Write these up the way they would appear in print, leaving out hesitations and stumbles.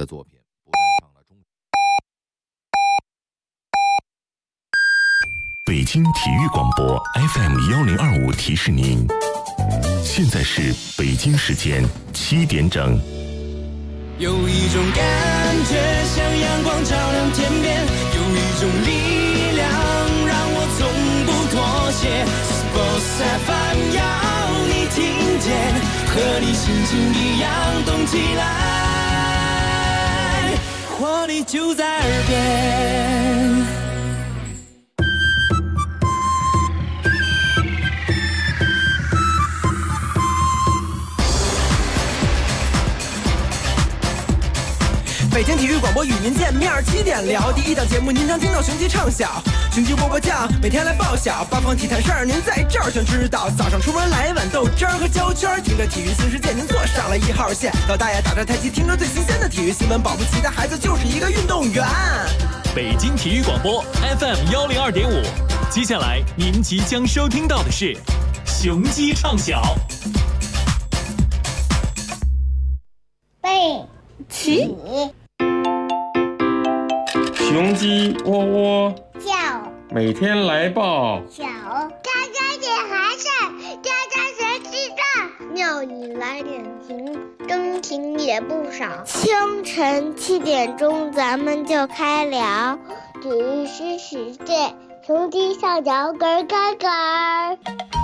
的作品，不但上了中。 北京体育广播 FM1025提示您，现在是北京时间7点整。 有一种感觉像阳光照亮天边，有一种力量让我从不妥协。Sports FM 要你听见，和你心情一样动起来，活力就在耳边。 北京体育广播与您见面，7点聊第一档节目，您将听到雄鸡唱晓，雄鸡波波酱，每天来报晓，八方体坛事儿您在这儿全知道。早上出门来碗豆汁儿和焦圈，听着体育新世界，您坐上了1号线。老大爷打着太极，听着最新鲜的体育新闻，保不齐的孩子就是一个运动员。 北京体育广播 FM102.5，接下来您即将收听到的是雄鸡唱晓。 背起。 雄鸡喔喔叫， 每天来报小，家家点寒碜，家家学鸡蛋，庙里来点情，真情也不少。清晨7点钟，咱们就开聊，体育新世界，雄鸡上脚咯咯咯。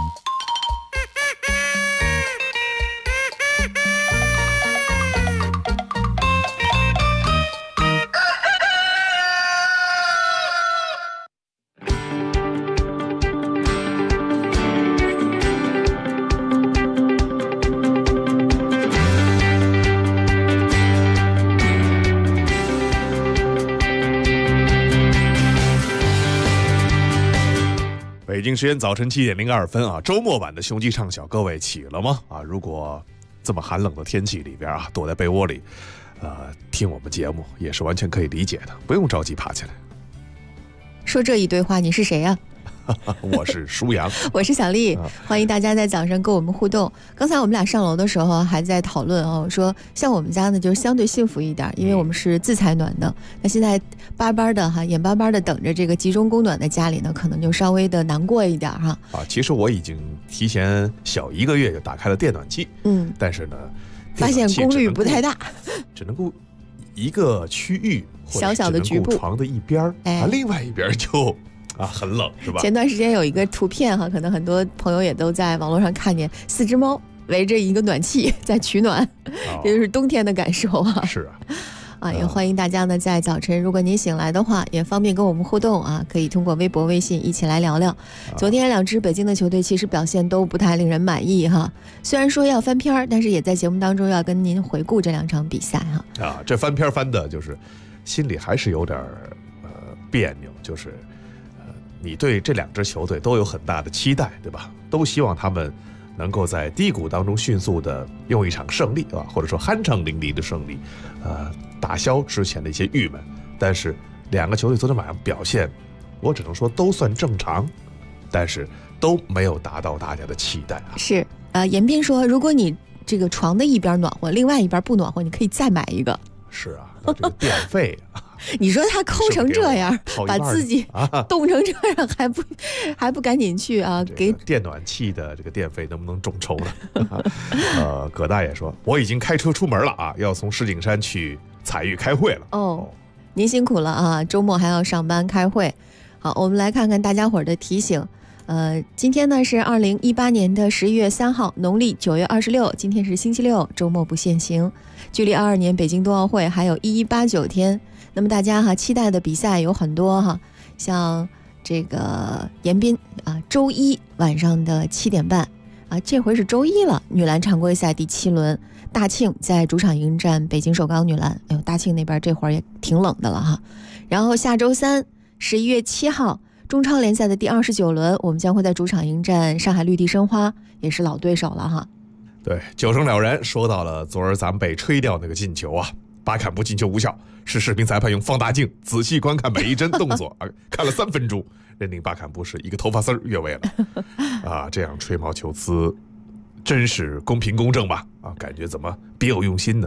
北京时间早晨7点02分啊，周末版的雄鸡唱晓，各位起了吗？啊，如果这么寒冷的天气里边啊，躲在被窝里，听我们节目也是完全可以理解的，不用着急爬起来。 说这一堆话，你是谁呀？ 我是舒阳， 我是小丽，欢迎大家在早上跟我们互动。刚才我们俩上楼的时候还在讨论哦，说像我们家呢就是相对幸福一点，因为我们是自采暖的。那现在巴巴的哈，眼巴巴的等着这个集中供暖的家里呢，可能就稍微的难过一点哈。 其实我已经提前小1个月就打开了电暖器，但是呢， 发现功率不太大， 只能够一个区域小小的局部床的一边，另外一边就。很冷是吧？ 前段时间有一个图片哈，可能很多朋友也都在网络上看见，4只猫围着一个暖气在取暖，这就是冬天的感受啊。 是啊， 也欢迎大家呢在早晨，如果您醒来的话，也方便跟我们互动啊，可以通过微博、微信一起来聊聊。昨天2支北京的球队其实表现都不太令人满意哈，虽然说要翻篇，但是也在节目当中要跟您回顾这2场比赛哈。 这翻篇翻的就是心里还是有点别扭，就是你对这2支球队都有很大的期待，对吧？都希望他们能够在低谷当中迅速的用一场胜利或者说酣畅淋漓的胜利，打消之前的一些郁闷。但是2个球队昨天晚上表现，我只能说都算正常，但是都没有达到大家的期待啊。 是严斌说，如果你这个床的一边暖和，另外一边不暖和，你可以再买一个。 是啊，那这个电费你说他抠成这样，把自己冻成这样，还不赶紧去啊？给电暖器的这个电费能不能众筹呢？葛大爷说，我已经开车出门了啊，要从石景山去彩玉开会了。 您辛苦了啊，周末还要上班开会。好，我们来看看大家伙的提醒。今天呢是2018年的11月3号，农历9月26，今天是星期六，周末不限行。距离22年北京冬奥会还有1189天。那么大家期待的比赛有很多像这个延边周一晚上的7点半这回是周一了，女篮常规赛第7轮，大庆在主场迎战北京首钢女篮。大庆那边这会儿也挺冷的了哈。然后下周三11月7号，中超联赛的第29轮，我们将会在主场迎战上海绿地申花，也是老对手了哈。 对，九成了然说到了昨儿咱们被吹掉那个进球巴坎布进球无效，是视频裁判用放大镜仔细观看每一帧动作看了3分钟，认定巴坎布是一个头发丝越位了这样吹毛求疵真是公平公正吧感觉怎么别有用心呢？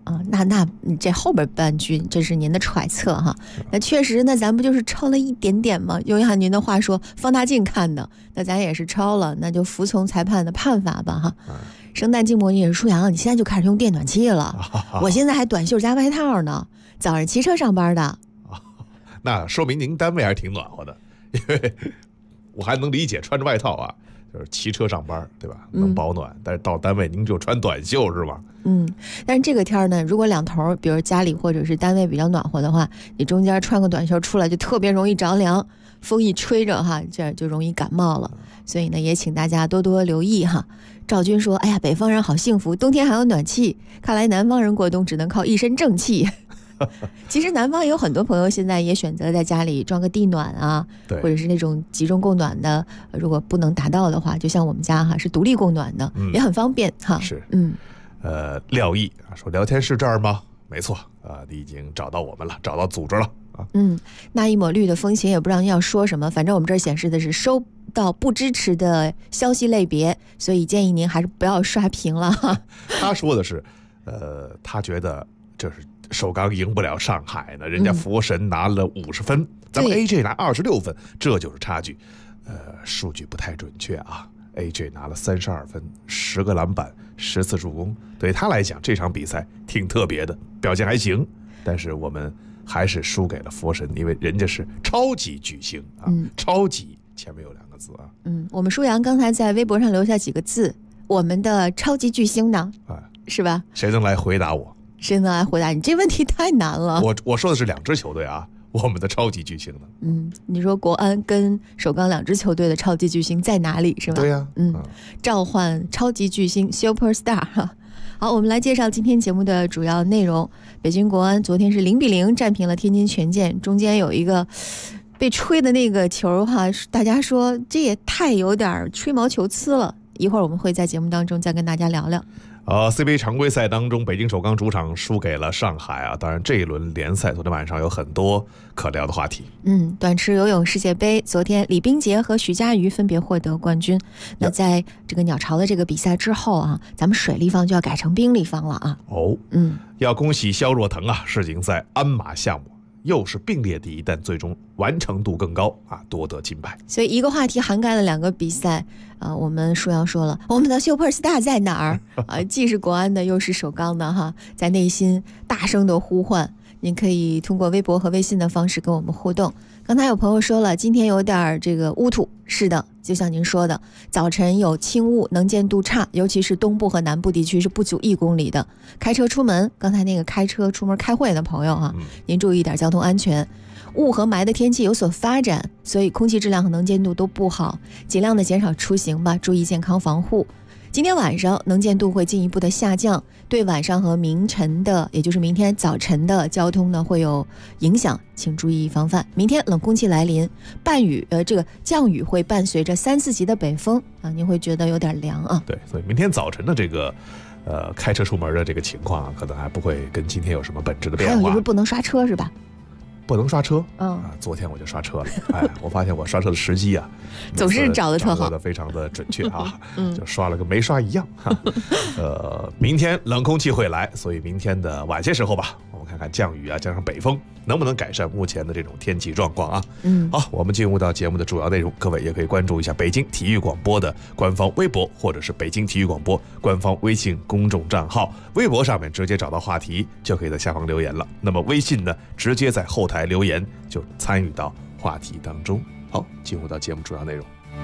啊，那这后边半句这是您的揣测哈。那确实，那咱不就是超了一点点吗？用一下您的话说，放大镜看的，那咱也是超了，那就服从裁判的判罚吧哈。圣诞静默也是舒阳，你现在就开始用电暖气了，我现在还短袖加外套呢，早上骑车上班的。 那说明您单位还是挺暖和的，因为我还能理解穿着外套啊，就是骑车上班，对吧？能保暖，但是到单位您就穿短袖是吗？ 但是这个天呢，如果两头，比如家里或者是单位比较暖和的话，你中间穿个短袖出来就特别容易着凉，风一吹着哈，这就容易感冒了。所以呢，也请大家多多留意哈。赵军说：“哎呀，北方人好幸福，冬天还有暖气。看来南方人过冬只能靠一身正气。”其实南方也有很多朋友现在也选择在家里装个地暖啊，或者是那种集中供暖的。如果不能达到的话，就像我们家哈是独立供暖的，也很方便哈。 是，廖毅说聊天室这儿吗？没错啊，你已经找到我们了，找到组织了啊。 那一抹绿的风琴也不知道您要说什么，反正我们这儿显示的是收到不支持的消息类别，所以建议您还是不要刷屏了哈。 他说的是，他觉得这是首钢赢不了上海呢，人家佛神拿了50分，咱们 AJ 拿26分，这就是差距。数据不太准确啊。AJ 拿了32分，10个篮板，10次助攻，对他来讲这场比赛挺特别的，表现还行，但是我们还是输给了佛神，因为人家是超级巨星啊，超级前面有2个字啊。 我们舒阳刚才在微博上留下几个字，我们的超级巨星呢？是吧？ 谁能来回答我？ 谁能来回答你？这问题太难了。 我说的是2支球队啊，我们的超级巨星呢？ 你说国安跟首钢2支球队的超级巨星在哪里是吧？ 对呀， 召唤超级巨星 Super Star 哈。好，我们来介绍今天节目的主要内容。北京国安昨天是0-0战平了天津权健，中间有一个被吹的那个球哈，大家说这也太有点吹毛求疵了。一会儿我们会在节目当中再跟大家聊聊。 CBA 常规赛当中，北京首钢主场输给了上海啊。当然，这一轮联赛昨天晚上有很多可聊的话题。 短池游泳世界杯，昨天李冰洁和徐嘉余分别获得冠军。那在这个鸟巢的这个比赛之后啊，咱们水立方就要改成冰立方了啊。 要恭喜肖若腾啊，世锦赛鞍马项目又是并列第一，但最终完成度更高啊，夺得金牌。 所以一个话题涵盖了2个比赛我们舒阳说了，我们的 Super Star 在哪儿既是国安的，又是首钢的哈，在内心大声的呼唤。您可以通过微博和微信的方式跟我们互动。刚才有朋友说了，今天有点这个乌土，是的，就像您说的，早晨有轻雾，能见度差，尤其是东部和南部地区是不足1公里的。开车出门，刚才那个开车出门开会的朋友您注意一点交通安全。雾和霾的天气有所发展，所以空气质量和能见度都不好，尽量的减少出行吧，注意健康防护。今天晚上能见度会进一步的下降，对晚上和明晨的，也就是明天早晨的交通呢会有影响，请注意防范。明天冷空气来临，这个降雨会伴随着3-4级的北风啊，您会觉得有点凉啊。 对，所以明天早晨的这个开车出门的这个情况可能还不会跟今天有什么本质的变化。 还有就是不能刷车是吧？ 不能刷车，昨天我就刷车了，我发现我刷车的时机啊， 总是找得特好， 掌握的非常的准确啊，就刷了个没刷一样。明天冷空气会来，所以明天的晚些时候吧，我们看看降雨啊，加上北风能不能改善目前的这种天气状况啊。好，我们进入到节目的主要内容，各位也可以关注一下北京体育广播的官方微博，或者是北京体育广播官方微信公众账号。微博上面直接找到话题，就可以在下方留言了。那么微信呢，直接在后台留言就参与到话题当中。好，进入到节目主要内容。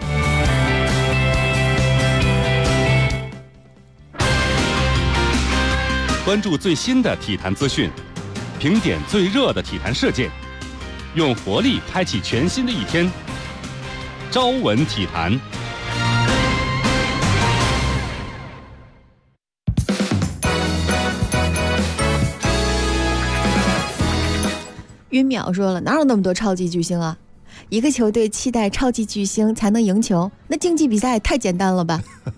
关注最新的体坛资讯，评点最热的体坛事件，用活力开启全新的一天。朝闻体坛。 晕淼说了，哪有那么多超级巨星啊？一个球队期待超级巨星才能赢球，那竞技比赛也太简单了吧？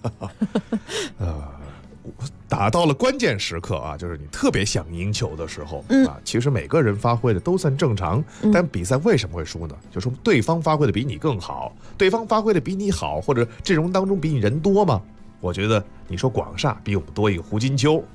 打到了关键时刻啊，就是你特别想赢球的时候其实每个人发挥的都算正常，但比赛为什么会输呢？就说对方发挥的比你更好，对方发挥的比你好，或者阵容当中比你人多吗？我觉得你说广厦比我们多一个胡金秋，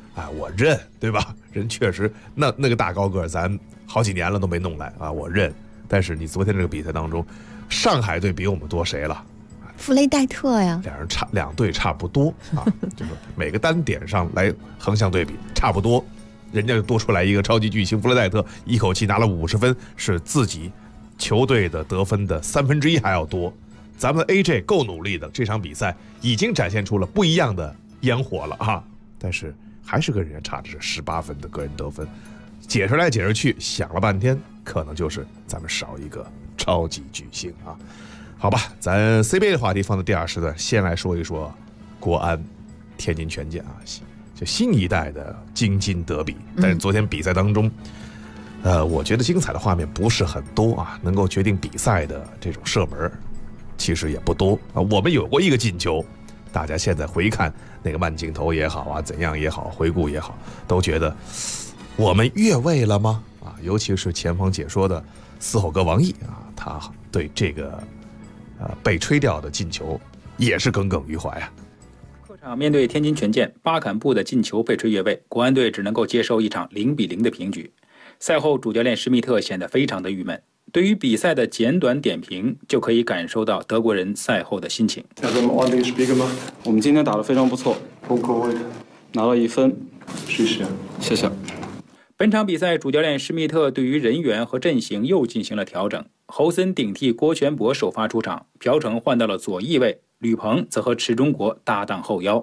我认，对吧？人确实那个大高个，咱好几年了都没弄来啊，我认。但是你昨天这个比赛当中，上海队比我们多谁了？ 弗雷戴特呀， 两队差不多啊，就是每个单点上来横向对比差不多，人家就多出来一个超级巨星弗雷戴特，一口气拿了50分，是自己球队的得分的1/3还要多。咱们 AJ 够努力的，这场比赛已经展现出了不一样的烟火了啊！但是还是跟人家差的是18分的个人得分，解释来解释去，想了半天，可能就是咱们少一个超级巨星啊。好吧，咱 CBA 的话题放到第2时段，先来说一说国安天津权健啊，就新一代的京津德比。但是昨天比赛当中，我觉得精彩的画面不是很多啊，能够决定比赛的这种射门其实也不多啊。我们有过一个进球，大家现在回看那个慢镜头也好啊，怎样也好，回顾也好，都觉得我们越位了吗？啊，尤其是前方解说的嘶吼哥王毅啊，他对这个被吹掉的进球也是耿耿于怀啊。 客场面对天津权健，巴坎布的进球被吹越位，国安队只能够接受一场0-0的平局。赛后主教练施密特显得非常的郁闷。对于比赛的简短点评，就可以感受到德国人赛后的心情。 我们今天打得非常不错，拿了1分，谢谢。 本场比赛，主教练施密特对于人员和阵型又进行了调整。侯森顶替郭全博首发出场，朴成换到了左翼位，吕鹏则和池中国搭档后腰。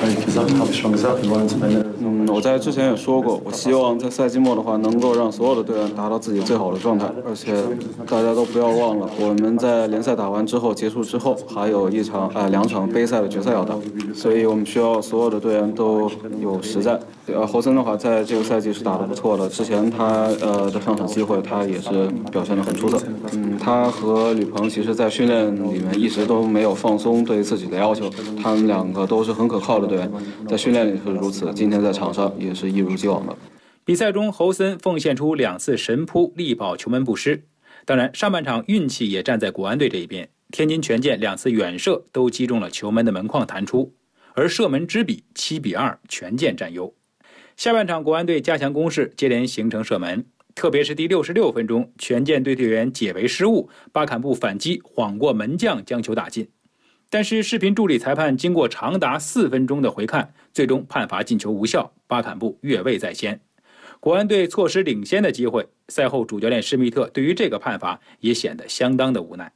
我在之前也说过，我希望在赛季末的话，能够让所有的队员达到自己最好的状态。而且大家都不要忘了，我们在联赛打完之后结束之后，还有2场杯赛的决赛要打，所以我们需要所有的队员都有实战。侯森的话，在这个赛季是打得不错的，之前他的上场机会他也是表现得很出色。他和吕鹏其实在训练里面一直都没有放松对自己的要求，他们2个都是很可靠的队员，在训练里是如此，今天在场上也是一如既往的。 比赛中，侯森奉献出2次神扑，力保球门不失。当然，上半场运气也站在国安队这一边，天津权健2次远射都击中了球门的门框弹出，而射门之比7-2，权健占优。下半场，国安队加强攻势，接连形成射门，特别是第66分钟，权健队员解围失误，巴坎布反击晃过门将将球打进。但是视频助理裁判经过长达4分钟的回看，最终判罚进球无效，巴坎布越位在先。国安队错失领先的机会，赛后主教练施密特对于这个判罚也显得相当的无奈。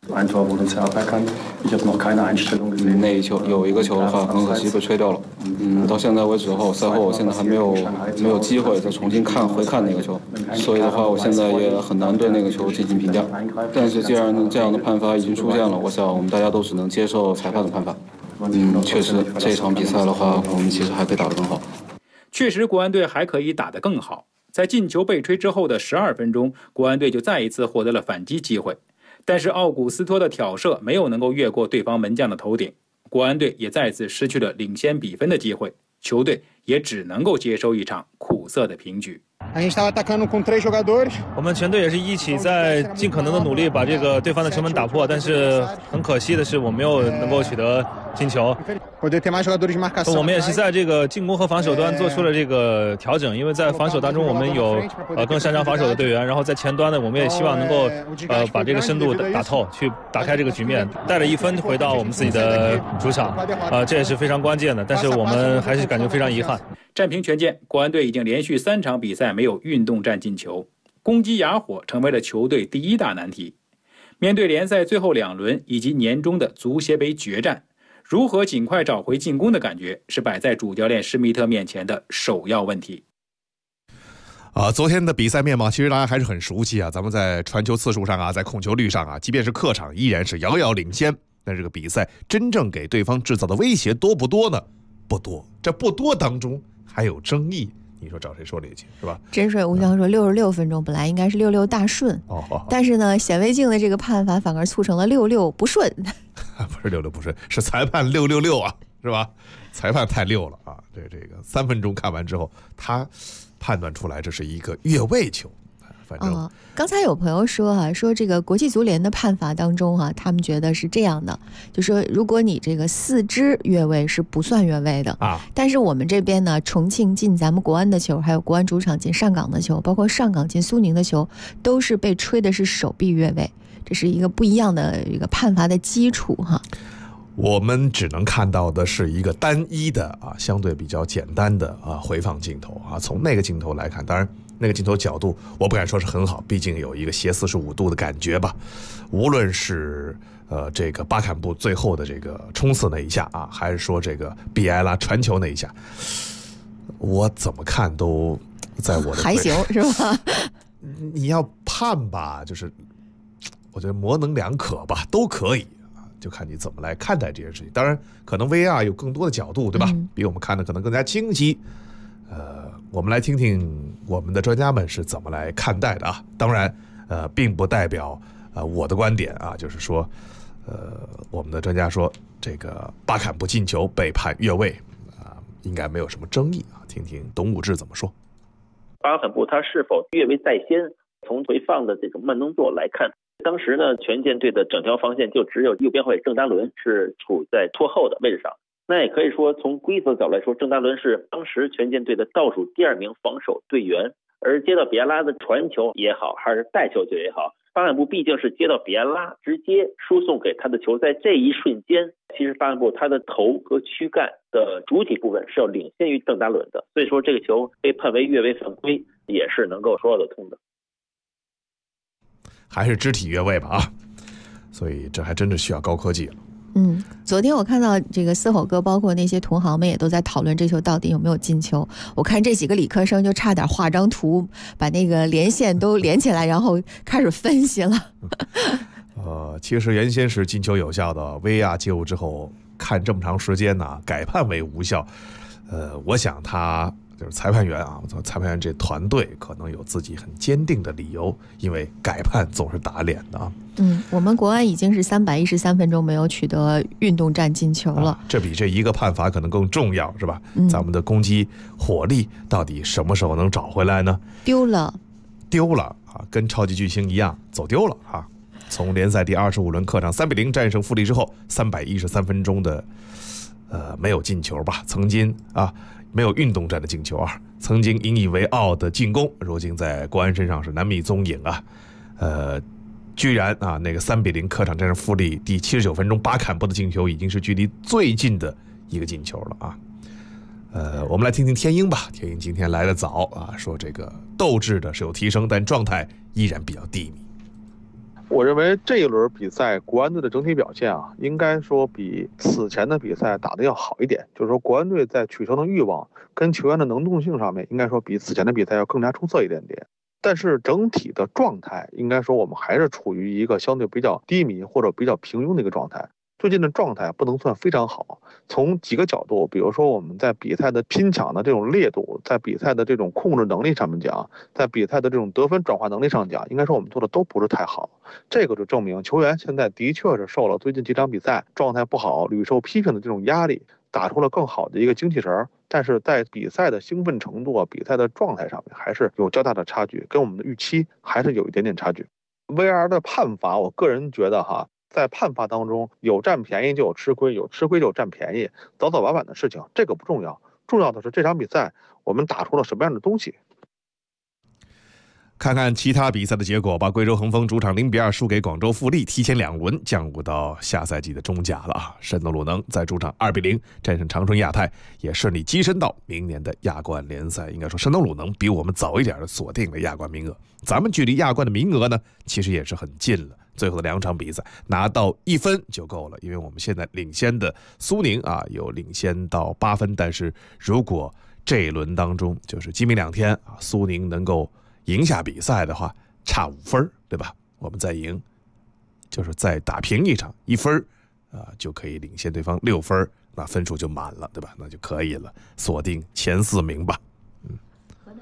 那一球有一个球的话，很可惜被吹掉了。到现在为止后，赛后我现在还没有机会再重新回看那个球，所以的话，我现在也很难对那个球进行评价。但是既然这样的判罚已经出现了，我想我们大家都只能接受裁判的判罚。确实这场比赛的话，我们其实还可以打得更好。 确实，国安队还可以打得更好。在进球被吹之后的12分钟，国安队就再一次获得了反击机会，但是奥古斯托的挑射没有能够越过对方门将的头顶，国安队也再次失去了领先比分的机会，球队也只能够接收一场苦涩的平局。 我们全队也是一起在尽可能的努力把这个对方的城门打破，但是很可惜的是我没有能够取得进球。我们也是在这个进攻和防守端做出了这个调整，因为在防守当中我们有更擅长防守的队员，然后在前端呢我们也希望能够把这个深度打透，去打开这个局面，带着1分回到我们自己的主场，这也是非常关键的，但是我们还是感觉非常遗憾。 战平权健，国安队已经连续3场比赛没有运动战进球，攻击哑火成为了球队第一大难题。面对联赛最后2轮以及年中的足协杯决战，如何尽快找回进攻的感觉，是摆在主教练施密特面前的首要问题。 昨天的比赛面貌其实大家还是很熟悉啊，咱们在传球次数上啊，在控球率上啊，即便是客场依然是遥遥领先。但这个比赛真正给对方制造的威胁多不多呢？不多。这不多当中还有争议，你说找谁说理去，是吧？ 真水无香说66分钟本来应该是66大顺，但是呢，显微镜的这个判罚反而促成了66不顺。 不是66不顺，是裁判666啊，是吧？裁判太溜了啊！这个3分钟看完之后，他判断出来这是一个越位球， 反正刚才有朋友说说这个国际足联的判罚当中他们觉得是这样的，就说如果你这个4支越位是不算越位的但是我们这边呢，重庆进咱们国安的球，还有国安主场进上港的球，包括上港进苏宁的球，都是被吹的是手臂越位，这是一个不一样的一个判罚的基础我们只能看到的是一个单一的相对比较简单的回放镜头从那个镜头来看，当然那个镜头角度我不敢说是很好，毕竟有一个斜45度的感觉吧。无论是这个巴坎布最后的这个冲刺那一下还是说这个比埃拉传球那一下，我怎么看都在我的还行是吧？ 你要判吧，就是我觉得模棱两可吧，都可以。就看你怎么来看待这件事情。当然可能 VR 有更多的角度，对吧？比我们看的可能更加清晰。我们来听听我们的专家们是怎么来看待的当然并不代表我的观点就是说我们的专家说这个巴坎布进球被判越位应该没有什么争议听听董武志怎么说。 巴坎布他是否越位在先，从回放的这种慢动作来看，当时呢，权健队的整条防线就只有右边后卫郑达伦是处在拖后的位置上。那也可以说，从规则角度来说，郑达伦是当时权健队的倒数第2名防守队员。而接到比埃拉的传球也好，还是带球球也好，巴坎布毕竟是接到比埃拉直接输送给他的球，在这一瞬间，其实巴坎布他的头和躯干的主体部分是要领先于郑达伦的，所以说这个球被判为越位犯规也是能够说得通的。 还是肢体越位吧所以这还真是需要高科技了。 昨天我看到这个嘶吼哥包括那些同行们也都在讨论这球到底有没有进球。我看这几个理科生就差点画张图把那个连线都连起来，然后开始分析了其实原先是进球有效的，VR 介入之后看这么长时间改判为无效。我想他就是裁判员裁判员这团队可能有自己很坚定的理由，因为改判总是打脸的我们国安已经是313分钟没有取得运动战进球了这比这一个判罚可能更重要，是吧？咱们的攻击火力到底什么时候能找回来呢？ 丢了跟超级巨星一样走丢了从联赛第25轮客场3-0战胜富力之后，313分钟的没有进球吧，曾经没有运动战的进球曾经引以为傲的进攻，如今在国安身上是难觅踪影居然那个3-0客场战胜富力第79分钟巴坎布的进球已经是距离最近的一个进球了我们来听听天鹰吧。天鹰今天来得早说这个斗志的是有提升，但状态依然比较低迷。 我认为这一轮比赛国安队的整体表现应该说比此前的比赛打得要好一点，就是说国安队在取胜的欲望跟球员的能动性上面应该说比此前的比赛要更加出色一点点。但是整体的状态应该说我们还是处于一个相对比较低迷或者比较平庸的一个状态。最近的状态不能算非常好，从几个角度，比如说我们在比赛的拼抢的这种烈度，在比赛的这种控制能力上面讲，在比赛的这种得分转化能力上讲，应该说我们做的都不是太好。这个就证明球员现在的确是受了最近几场比赛状态不好屡受批评的这种压力，打出了更好的一个精气神，但是在比赛的兴奋程度比赛的状态上面还是有较大的差距，跟我们的预期还是有一点点差距。VR 的判罚，我个人觉得在判罚当中有占便宜就有吃亏，有吃亏就有占便宜，早早晚晚的事情，这个不重要，重要的是这场比赛我们打出了什么样的东西。 看看其他比赛的结果吧。贵州恒丰主场0-2输给广州富力，提前2轮降入到下赛季的中甲了山东鲁能在主场2-0战胜长春亚泰，也顺利跻身到明年的亚冠联赛。应该说山东鲁能比我们早一点的锁定了亚冠名额，咱们距离亚冠的名额呢其实也是很近了。最后的2场比赛拿到1分就够了，因为我们现在领先的苏宁有领先到8分，但是如果这一轮当中就是今明2天苏宁能够赢下比赛的话，差5分，对吧？我们再赢，就是再打平一场1分就可以领先对方6分，那分数就满了，对吧？那就可以了，锁定前4名吧。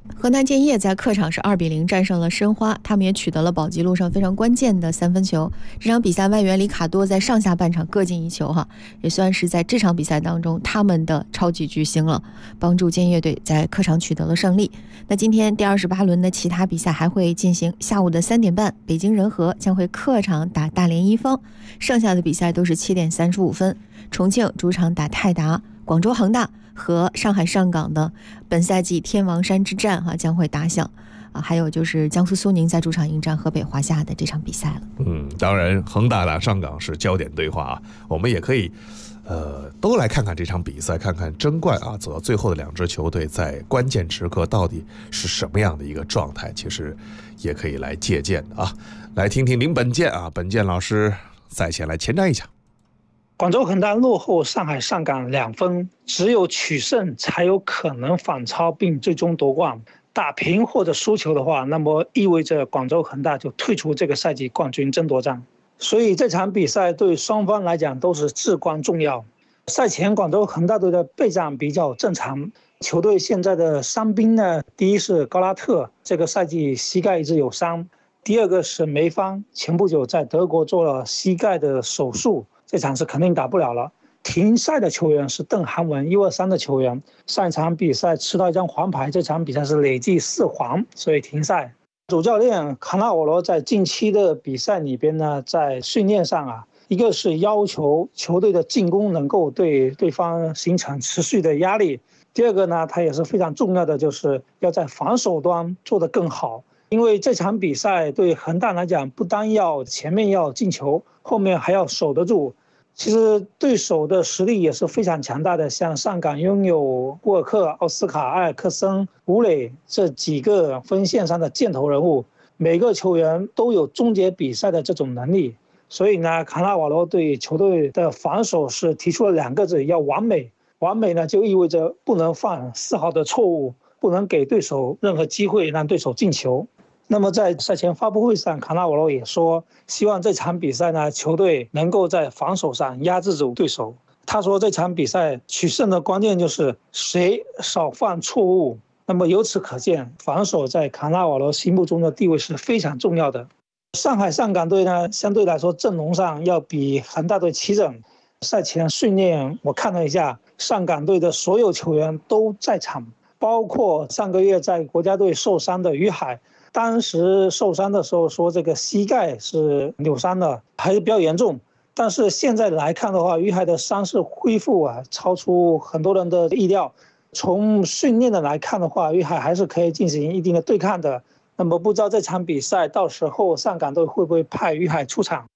河南建业在客场是2-0战胜了申花，他们也取得了保级路上非常关键的3分球。这场比赛外援里卡多在上下半场各进1球也算是在这场比赛当中他们的超级巨星了，帮助建业队在客场取得了胜利。那今天第28轮的其他比赛还会进行，下午的3点半，北京人和将会客场打大连一方，剩下的比赛都是7点35分，重庆主场打泰达，广州恒大和上海上港的本赛季天王山之战将会打响还有就是江苏苏宁在主场迎战河北华夏的这场比赛了。 当然恒大打上港是焦点对话我们也可以都来看看这场比赛，看看争冠走到最后的2支球队在关键时刻到底是什么样的一个状态，其实也可以来借鉴的来听听林本健本健老师赛前来前瞻一下。 广州恒大落后上海上港2分，只有取胜才有可能反超并最终夺冠。打平或者输球的话，那么意味着广州恒大就退出这个赛季冠军争夺战。所以这场比赛对双方来讲都是至关重要。赛前广州恒大队的备战比较正常，球队现在的伤兵呢，第一是高拉特，这个赛季膝盖一直有伤；第二个是梅方，前不久在德国做了膝盖的手术，这场是肯定打不了了。停赛的球员是邓涵文，123的球员，上一场比赛吃到1张黄牌，这场比赛是累计4黄，所以停赛。主教练卡纳瓦罗在近期的比赛里边呢，在训练上一个是要求球队的进攻能够对对方形成持续的压力，第二个呢，他也是非常重要的，就是要在防守端做得更好。因为这场比赛对恒大来讲，不单要前面要进球，后面还要守得住。其实对手的实力也是非常强大的，像上港拥有沃尔克、奥斯卡、埃尔克森、吴磊这几个锋线上的箭头人物，每个球员都有终结比赛的这种能力。所以呢，卡纳瓦罗对球队的防守是提出了2个字，要完美。完美呢，就意味着不能犯丝毫的错误，不能给对手任何机会让对手进球。那么在赛前发布会上，卡纳瓦罗也说，希望这场比赛呢，球队能够在防守上压制住对手。他说这场比赛取胜的关键就是谁少犯错误。那么由此可见，防守在卡纳瓦罗心目中的地位是非常重要的。上海上港队呢，相对来说阵容上要比恒大队齐整。赛前训练我看了一下，上港队的所有球员都在场，包括上个月在国家队受伤的于海。当时受伤的时候说这个膝盖是扭伤的，还是比较严重。但是现在来看的话，于海的伤势恢复超出很多人的意料。从训练的来看的话，于海还是可以进行一定的对抗的。那么不知道这场比赛到时候上港队会不会派于海出场？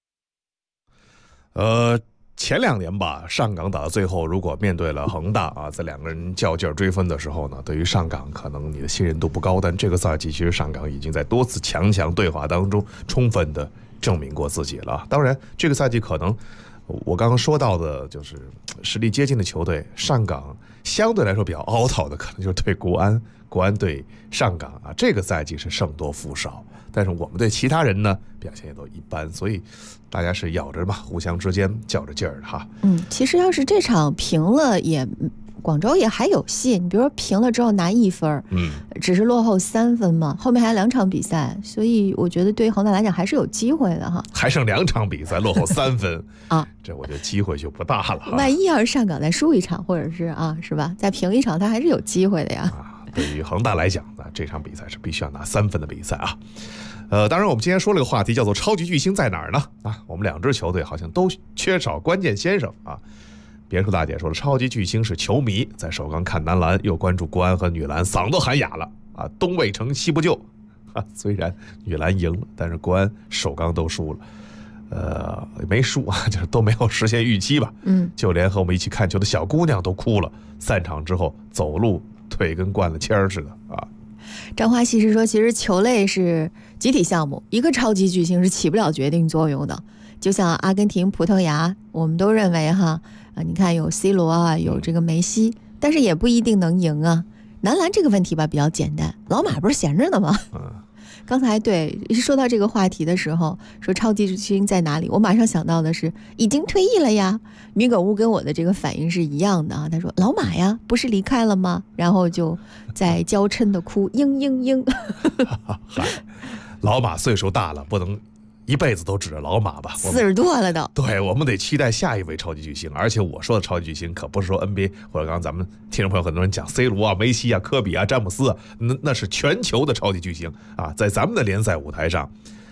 前2年吧，上港打到最后，如果面对了恒大在2个人较劲追分的时候呢，对于上港可能你的信任度不高，但这个赛季其实上港已经在多次强对话当中充分的证明过自己了。当然这个赛季可能我刚刚说到的就是实力接近的球队，上港相对来说比较凹套的可能就是对国安对上港这个赛季是胜多负少，但是我们对其他人呢表现也都一般，所以大家是咬着互相之间较着劲儿其实要是这场平了广州也还有戏，你比如说平了之后拿1分，只是落后3分嘛，后面还有2场比赛，所以我觉得对于恒大来讲还是有机会的还剩2场比赛，落后3分这我觉得机会就不大了万一要是上港再输1场，或者是是吧，再平1场，他还是有机会的呀。 对于恒大来讲呢，这场比赛是必须要拿3分的比赛当然我们今天说了个话题叫做超级巨星在哪儿呢我们2支球队好像都缺少关键先生别墅大姐说了，超级巨星是球迷，在首钢看男篮，又关注国安和女篮，嗓子都喊哑了东未成西不就虽然女篮赢了，但是国安首钢都输了没输就是都没有实现预期吧就连和我们一起看球的小姑娘都哭了，散场之后走路腿跟灌了铅似的张华西是说，其实球类是集体项目，一个超级巨星是起不了决定作用的。就像阿根廷、葡萄牙，我们都认为你看有 C 罗有这个梅西，但是也不一定能赢男篮这个问题吧比较简单，老马不是闲着呢吗？ 刚才对说到这个话题的时候，说超级巨星在哪里，我马上想到的是已经退役了呀。米葛乌跟我的这个反应是一样的啊，他说老马呀，不是离开了吗？然后就在娇嗔的哭，嘤嘤嘤。 老马岁数大了，不能一辈子都指着老马吧 ，40多了都。 对，我们得期待下一位超级巨星。而且我说的超级巨星可不是说 NBA 或者刚刚咱们听众朋友很多人讲 C 罗啊、梅西啊、科比啊、詹姆斯啊，那是全球的超级巨星啊。在咱们的联赛舞台上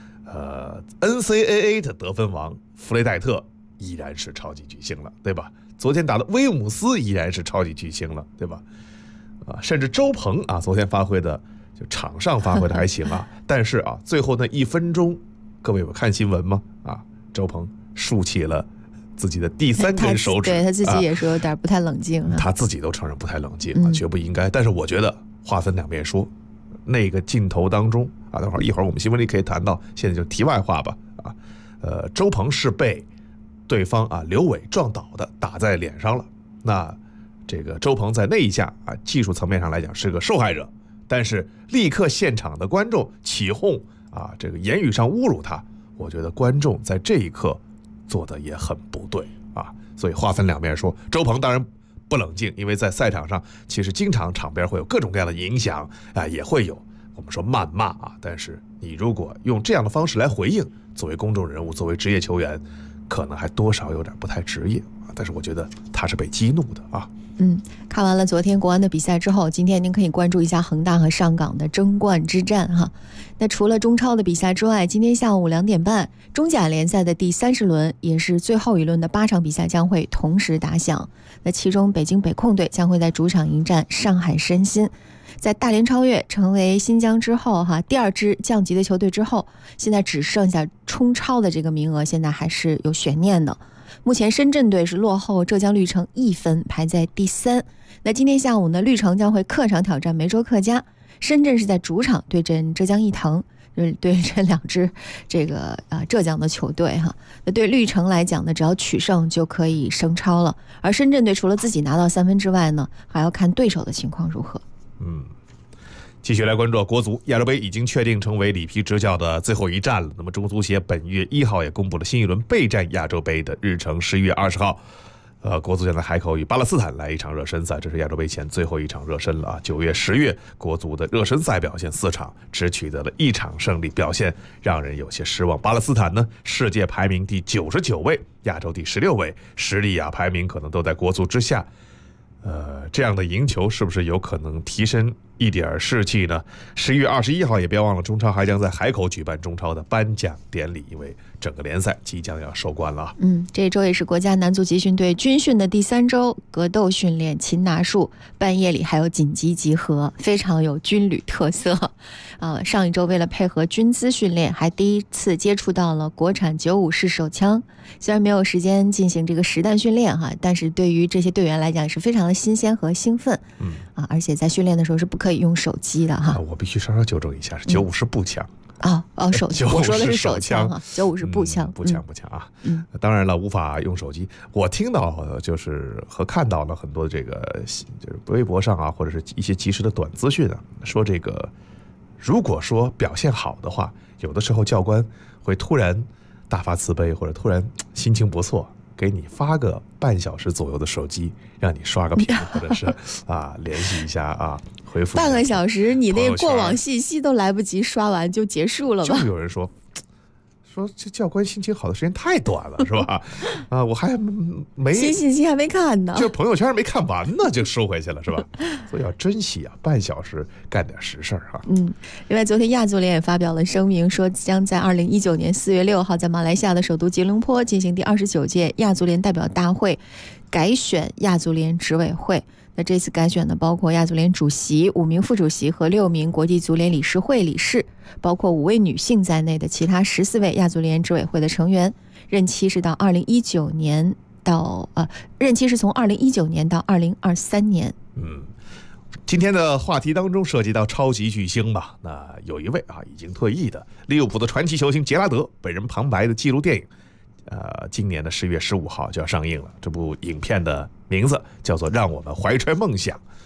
，NCAA 的得分王弗雷戴特依然是超级巨星了，对吧？昨天打的威姆斯依然是超级巨星了，对吧？甚至周鹏啊，昨天发挥的就场上发挥的还行啊，但是啊，最后那1分钟，各位有看新闻吗？啊，周鹏竖起了自己的第3根手指， 对他自己也说有点不太冷静， 他自己都承认不太冷静啊，绝不应该。但是我觉得话分两面说，那个镜头当中啊，等会儿一会儿我们新闻里可以谈到，现在就题外话吧啊，周鹏是被对方啊刘伟撞倒的，打在脸上了。那这个周鹏在那一下啊，技术层面上来讲是个受害者，但是立刻现场的观众起哄啊，这个言语上侮辱他，我觉得观众在这一刻做的也很不对啊。所以话分两面说，周鹏当然不冷静，因为在赛场上其实经常场边会有各种各样的影响啊，也会有我们说谩骂啊，但是你如果用这样的方式来回应，作为公众人物，作为职业球员，可能还多少有点不太职业啊。但是我觉得他是被激怒的啊。 看完了昨天国安的比赛之后，今天您可以关注一下恒大和上港的争冠之战哈。那除了中超的比赛之外，今天下午2点半，中甲联赛的第30轮也是最后一轮的8场比赛将会同时打响。那其中北京北控队将会在主场迎战上海申鑫。在大连超越成为新疆之后第2支降级的球队之后，现在只剩下冲超的这个名额，现在还是有悬念的。目前深圳队是落后浙江绿城1分，排在第3。那今天下午呢，绿城将会客场挑战梅州客家，深圳是在主场对阵浙江毅腾，对这2支这个浙江的球队哈。那对绿城来讲呢，只要取胜就可以升超了。而深圳队除了自己拿到3分之外呢，还要看对手的情况如何。 继续来关注国足亚洲杯已经确定成为里皮执教的最后一站了。那么中足协本月1号也公布了新一轮备战亚洲杯的日程，11月20号。国足将在海口与巴勒斯坦来一场热身赛，这是亚洲杯前最后一场热身了啊。9月、10月，国足的热身赛表现4场，只取得了1场胜利，表现让人有些失望。巴勒斯坦呢，世界排名第99位，亚洲第16位，实力排名可能都在国足之下。这样的赢球是不是有可能提升一点士气呢？11月21号也别忘了，中超还将在海口举办中超的颁奖典礼，因为整个联赛即将要收官了。 这周也是国家男足集训队军训的第3周，格斗训练、擒拿术，半夜里还有紧急集合，非常有军旅特色。上一周为了配合军姿训练，还第一次接触到了国产954式手枪。虽然没有时间进行这个实弹训练但是对于这些队员来讲是非常的新鲜和兴奋。而且在训练的时候是不可以用手机的我必须稍稍纠正一下，是95式步枪。 手枪，我说的是手枪95式步枪， 步枪啊。当然了，无法用手机。我听到就是和看到了很多这个就是微博上或者是一些及时的短资讯说这个如果说表现好的话，有的时候教官会突然大发慈悲，或者突然心情不错，给你发个半小时左右的手机，让你刷个屏，或者是联系一下回复。 半个小时，你那过往信息都来不及刷完就结束了吧？ 就有人说这教官心情好的时间太短了，是吧？我还没新信息还没看呢， 就朋友圈还没看完呢，就收回去了，是吧？所以要珍惜半小时干点实事另外，昨天亚足联也发表了声明，说将在2019年4月6号在马来西亚的首都吉隆坡进行第29届亚足联代表大会，改选亚足联执委会。那这次改选呢，包括亚足联主席、5名副主席和6名国际足联理事会理事，包括5位女性在内的其他14位亚足联执委会的成员，任期是到2019年到任期是从2019年到2023年。 今天的话题当中涉及到超级巨星吧，那有一位已经退役的利物浦的传奇球星杰拉德本人旁白的纪录电影。今年的10月15号就要上映了。这部影片的名字叫做《让我们怀揣梦想》。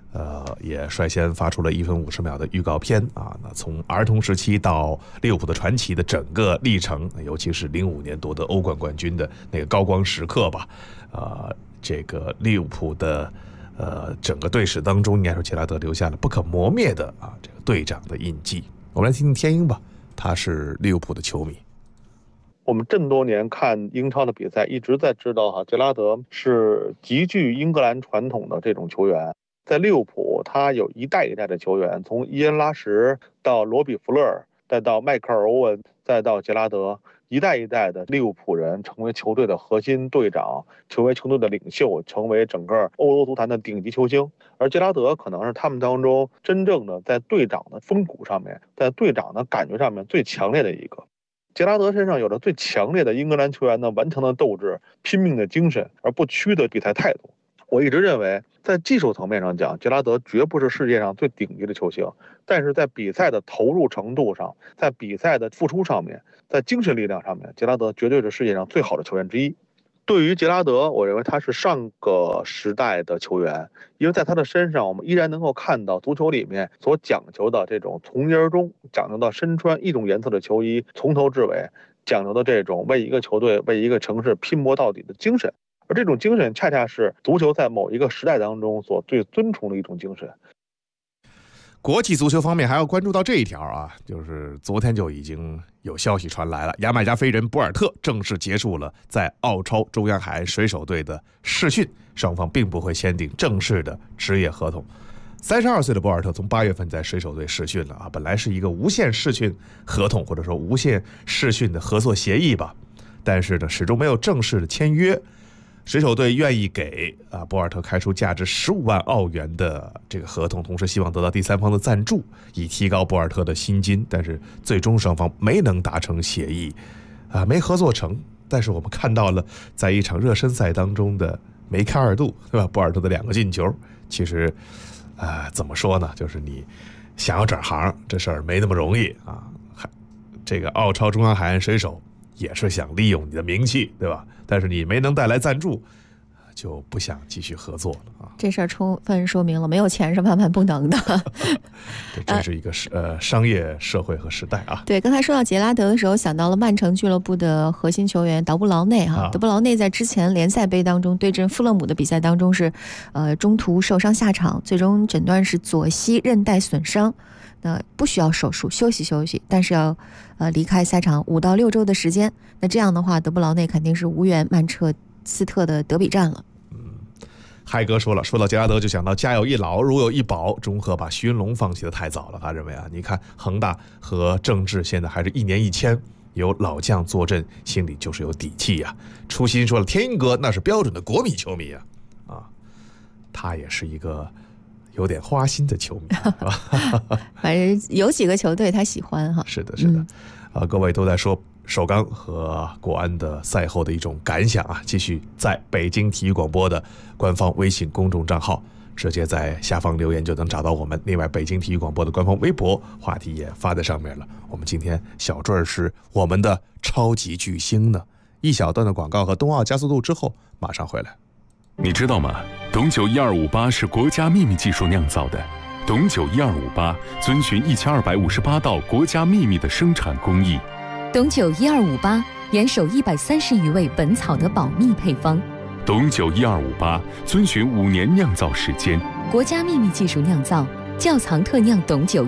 也率先发出了1分50秒的预告片啊。那从儿童时期到利物浦的传奇的整个历程，尤其是05年夺得欧冠冠军的那个高光时刻吧，这个利物浦的整个队史当中，应该说杰拉德留下了不可磨灭的这个队长的印记。我们来听听天鹰吧，他是利物浦的球迷。 我们这么多年看英超的比赛，一直在知道杰拉德是极具英格兰传统的这种球员。在利物浦，他有一代一代的球员，从伊恩拉什到罗比弗勒尔，再到迈克尔欧文，再到杰拉德，一代一代的利物浦人成为球队的核心队长，成为球队的领袖，成为整个欧洲足坛的顶级球星。而杰拉德可能是他们当中真正的在队长的风骨上面，在队长的感觉上面最强烈的一个。杰拉德身上有着最强烈的英格兰球员的顽强的斗志、拼命的精神，而不屈的比赛态度。我一直认为，在技术层面上讲，杰拉德绝不是世界上最顶级的球星，但是在比赛的投入程度上，在比赛的付出上面，在精神力量上面，杰拉德绝对是世界上最好的球员之一。对于杰拉德，我认为他是上个时代的球员，因为在他的身上，我们依然能够看到足球里面所讲究的这种从一而终，讲究到身穿一种颜色的球衣，从头至尾讲究的这种为一个球队、为一个城市拼搏到底的精神。而这种精神恰恰是足球在某一个时代当中所最尊崇的一种精神。 国际足球方面还要关注到这一条啊，就是昨天就已经有消息传来了，牙买加飞人博尔特正式结束了在澳超中央海岸水手队的试训，双方并不会签订正式的职业合同。32岁的博尔特从8月份在水手队试训了啊，本来是一个无限试训合同或者说无限试训的合作协议吧，但是呢始终没有正式的签约。水手队愿意给博尔特开出价值15万澳元的这个合同，同时希望得到第三方的赞助，以提高博尔特的薪金。但是最终双方没能达成协议，没合作成。但是我们看到了，在一场热身赛当中的梅开二度，对吧？博尔特的2个进球，其实怎么说呢？就是你想要转行，这事儿没那么容易啊。这个澳超中央海岸水手也是想利用你的名气，对吧？但是你没能带来赞助，就不想继续合作了啊！ 这事儿充分说明了没有钱是万万不能的。 这真是一个商业社会和时代啊！ 对，刚才说到杰拉德的时候，想到了曼城俱乐部的核心球员德布劳内哈。德布劳内在之前联赛杯当中对阵富勒姆的比赛当中是中途受伤下场，最终诊断是左膝韧带损伤。那不需要手术，休息，但是要离开赛场5到6周的时间。那这样的话，德布劳内肯定是无缘曼彻斯特的德比战了。 嗨哥说了，说到杰拉德就想到家有一老如有一宝，中赫把徐云龙放弃的太早了。他认为你看恒大和郑智现在还是1年1签，有老将坐镇，心里就是有底气呀。初心说了，天鹰哥那是标准的国米球迷他也是一个有点花心的球迷， 反正有几个球队他喜欢哈。 是的，各位都在说首钢和国安的赛后的一种感想啊，继续在北京体育广播的官方微信公众账号直接在下方留言就能找到我们。另外，北京体育广播的官方微博话题也发在上面了。我们今天小坠是我们的超级巨星呢。一小段的广告和冬奥加速度之后，马上回来。 你知道吗？董酒1258是国家秘密技术酿造的。董酒1258遵循1258道国家秘密的生产工艺。 董酒1258严守130余味本草的保密配方。 董酒1258遵循5年酿造时间， 国家秘密技术酿造，窖藏特酿董酒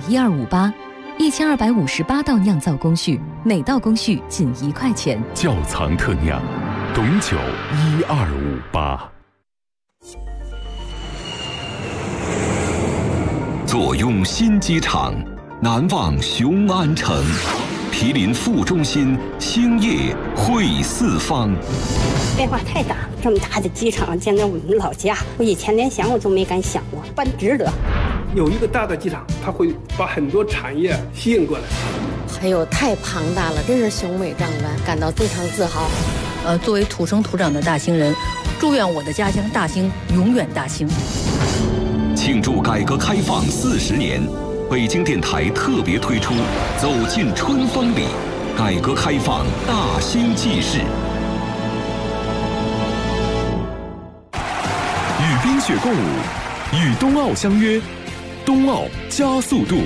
1258，1258道酿造工序，每道工序仅1块钱。 窖藏特酿，董酒1258。 坐拥新机场，难忘雄安城。毗邻副中心，兴业汇四方。 变化太大，这么大的机场建在我们老家，我以前连想我都没敢想过，办值得。 有一个大的机场，它会把很多产业吸引过来。 还有太庞大了，真是雄伟壮观，感到非常自豪。 作为土生土长的大兴人，祝愿我的家乡大兴永远大兴。 庆祝改革开放40年，北京电台特别推出《走进春风里》，改革开放大兴纪事。 与冰雪共舞， 与冬奥相约，冬奥加速度。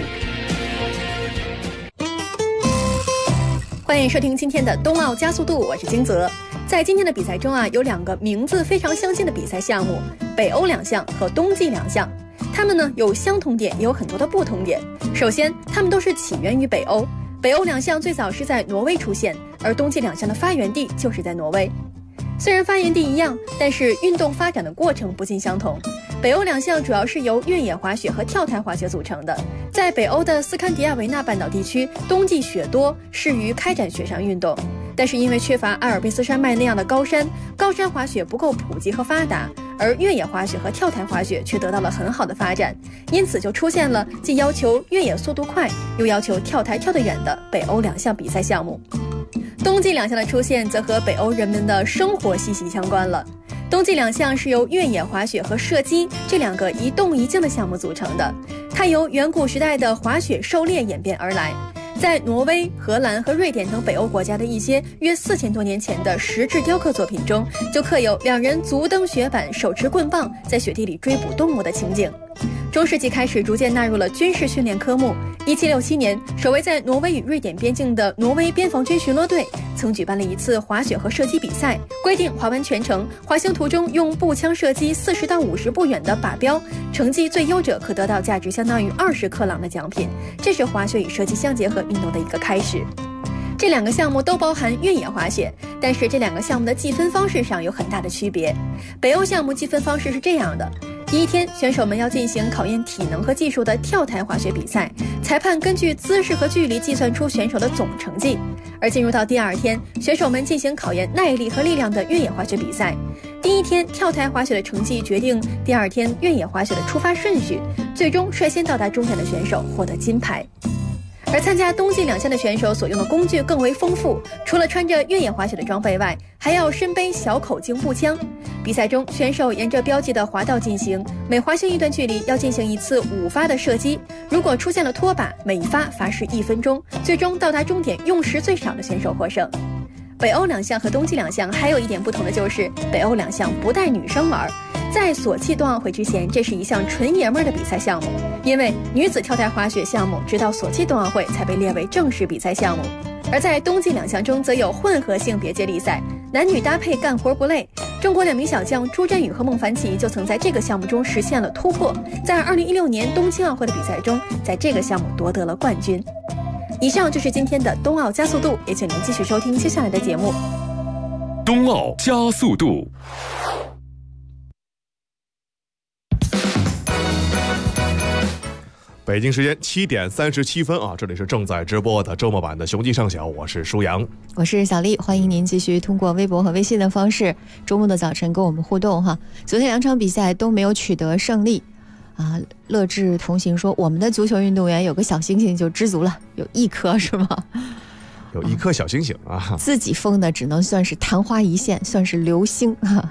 欢迎收听今天的冬奥加速度，我是金泽。在今天的比赛中有2个名字非常相近的比赛项目，北欧2项和冬季2项。它们呢有相同点，也有很多的不同点。首先，它们都是起源于北欧，北欧2项最早是在挪威出现，而冬季2项的发源地就是在挪威。虽然发源地一样，但是运动发展的过程不尽相同。北欧2项主要是由越野滑雪和跳台滑雪组成的。在北欧的斯堪的亚维纳半岛地区，冬季雪多，适于开展雪上运动。但是因为缺乏阿尔卑斯山脉那样的高山滑雪不够普及和发达，而越野滑雪和跳台滑雪却得到了很好的发展，因此就出现了既要求越野速度快，又要求跳台跳得远的北欧2项比赛项目。冬季2项的出现则和北欧人们的生活息息相关了。冬季2项是由越野滑雪和射击这2个一动一静的项目组成的，它由远古时代的滑雪狩猎演变而来。在挪威、荷兰和瑞典等北欧国家的一些约4000多年前的石质雕刻作品中，就刻有2人足蹬雪板，手持棍棒，在雪地里追捕动物的情景。中世纪开始逐渐纳入了军事训练科目。1767年，守卫在挪威与瑞典边境的挪威边防军巡逻队曾举办了一次滑雪和射击比赛，规定滑完全程，滑行途中用步枪射击40到50步远的靶标，成绩最优者可得到价值相当于20克朗的奖品。这是滑雪与射击相结合运动的一个开始。这2个项目都包含越野滑雪，但是这2个项目的计分方式上有很大的区别。北欧项目计分方式是这样的：第一天，选手们要进行考验体能和技术的跳台滑雪比赛，裁判根据姿势和距离计算出选手的总成绩。而进入到第2天，选手们进行考验耐力和力量的越野滑雪比赛。第一天跳台滑雪的成绩决定第2天越野滑雪的出发顺序，最终率先到达终点的选手获得金牌。而参加冬季2项的选手所用的工具更为丰富，除了穿着越野滑雪的装备外，还要身背小口径步枪。比赛中，选手沿着标记的滑道进行，每滑行一段距离要进行1次5发的射击。如果出现了脱靶，每一发罚时1分钟，最终到达终点用时最少的选手获胜。北欧2项和冬季2项还有一点不同的就是，北欧2项不带女生玩。在索契冬奥会之前，这是一项纯爷们儿的比赛项目，因为女子跳台滑雪项目直到索契冬奥会才被列为正式比赛项目。而在冬季2项中则有混合性别接力赛，男女搭配干活不累。中国2名小将朱振宇和孟凡奇就曾在这个项目中实现了突破，在2016年东京奥会的比赛中，在这个项目夺得了冠军。以上就是今天的冬奥加速度，也请您继续收听接下来的节目。 冬奥加速度。 北京时间7点37分啊，这里是正在直播的周末版的雄鸡上小，我是舒阳， 我是小丽，欢迎您继续通过微博和微信的方式，周末的早晨跟我们互动哈。昨天2场比赛都没有取得胜利啊，乐智同行说我们的足球运动员有个小星星就知足了，有1颗是吗？ 有1颗小星星啊， 自己封的只能算是昙花一现，算是流星哈。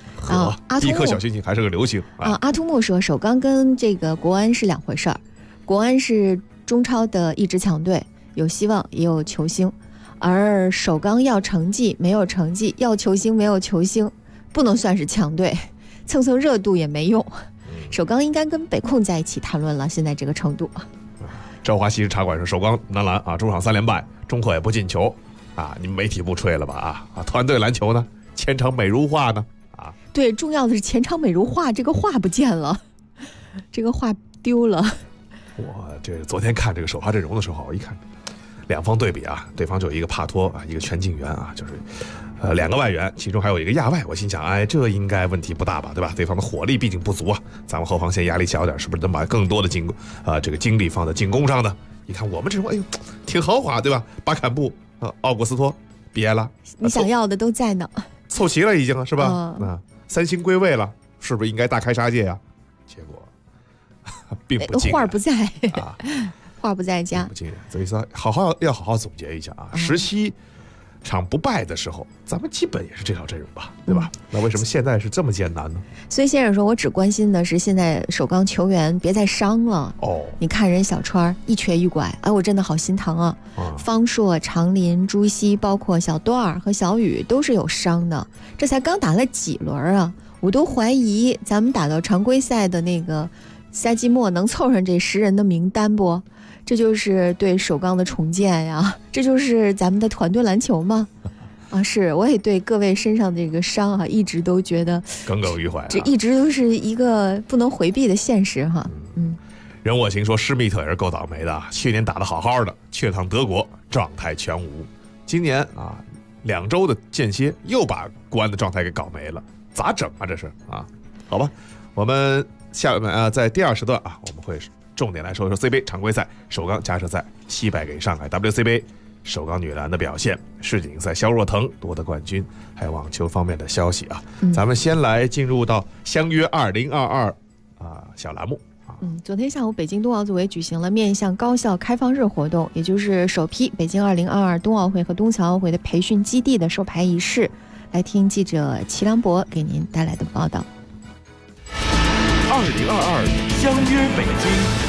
1颗小星星还是个流星啊。阿图木说首钢跟这个国安是2回事儿。国安是中超的一支强队，有希望也有球星，而首钢要成绩没有成绩，要球星没有球星，不能算是强队，蹭蹭热度也没用。首钢应该跟北控在一起谈论了，现在这个程度。 朝华西式茶馆是首钢男篮啊，中场3连败，中后也不进球啊，你们媒体不吹了吧啊？团队篮球呢，前场美如画呢啊？对，重要的是前场美如画，这个画不见了，这个画丢了。 我这昨天看这个首发阵容的时候，我一看2方对比啊，对方就有一个帕托啊，一个全进员啊，就是2个外援，其中还有一个亚外。我心想，哎，这应该问题不大吧，对吧？对方的火力毕竟不足啊，咱们后防线压力小点，是不是能把更多的这个精力放在进攻上呢？一看我们阵容，哎呦，挺豪华，对吧？巴坎布、奥古斯托、比埃拉， 你想要的都在呢， 凑齐了已经是吧？3星归位了，是不是应该大开杀戒呀？结果并不尽然， 画不在啊，画不在家， 不尽然。所以说，要好好总结一下啊。17场不败的时候，咱们基本也是这套阵容吧，对吧？那为什么现在是这么艰难呢？ 所以先生说，我只关心的是现在首钢球员别再伤了哦。你看人小川一瘸一拐，哎，我真的好心疼啊。方硕、常林、朱熹，包括小段儿和小雨都是有伤的，这才刚打了几轮啊。 我都怀疑咱们打到常规赛的那个赛季末能凑上这10人的名单不？这就是对首钢的重建呀，这就是咱们的团队篮球吗？啊，是，我也对各位身上这个伤一直都觉得耿耿于怀， 这一直都是一个不能回避的现实哈。 任我行说施密特也是够倒霉的，去年打得好好的，去了趟德国，状态全无。今年2周的间歇，又把国安的状态给搞没了，咋整啊？这是啊，好吧，我们下面在第2时段我们会重点来说说 CBA 常规赛首钢加时赛惜败给上海 WCBA 首钢女篮的表现，世锦赛肖若腾夺得冠军，还有网球方面的消息咱们先来进入到相约2022小栏目。 昨天下午，北京冬奥组委举行了面向高校开放日活动，也就是首批北京2022冬奥会和冬残奥会的培训基地的授牌仪式。来听记者齐良博给您带来的报道。 2022相约北京。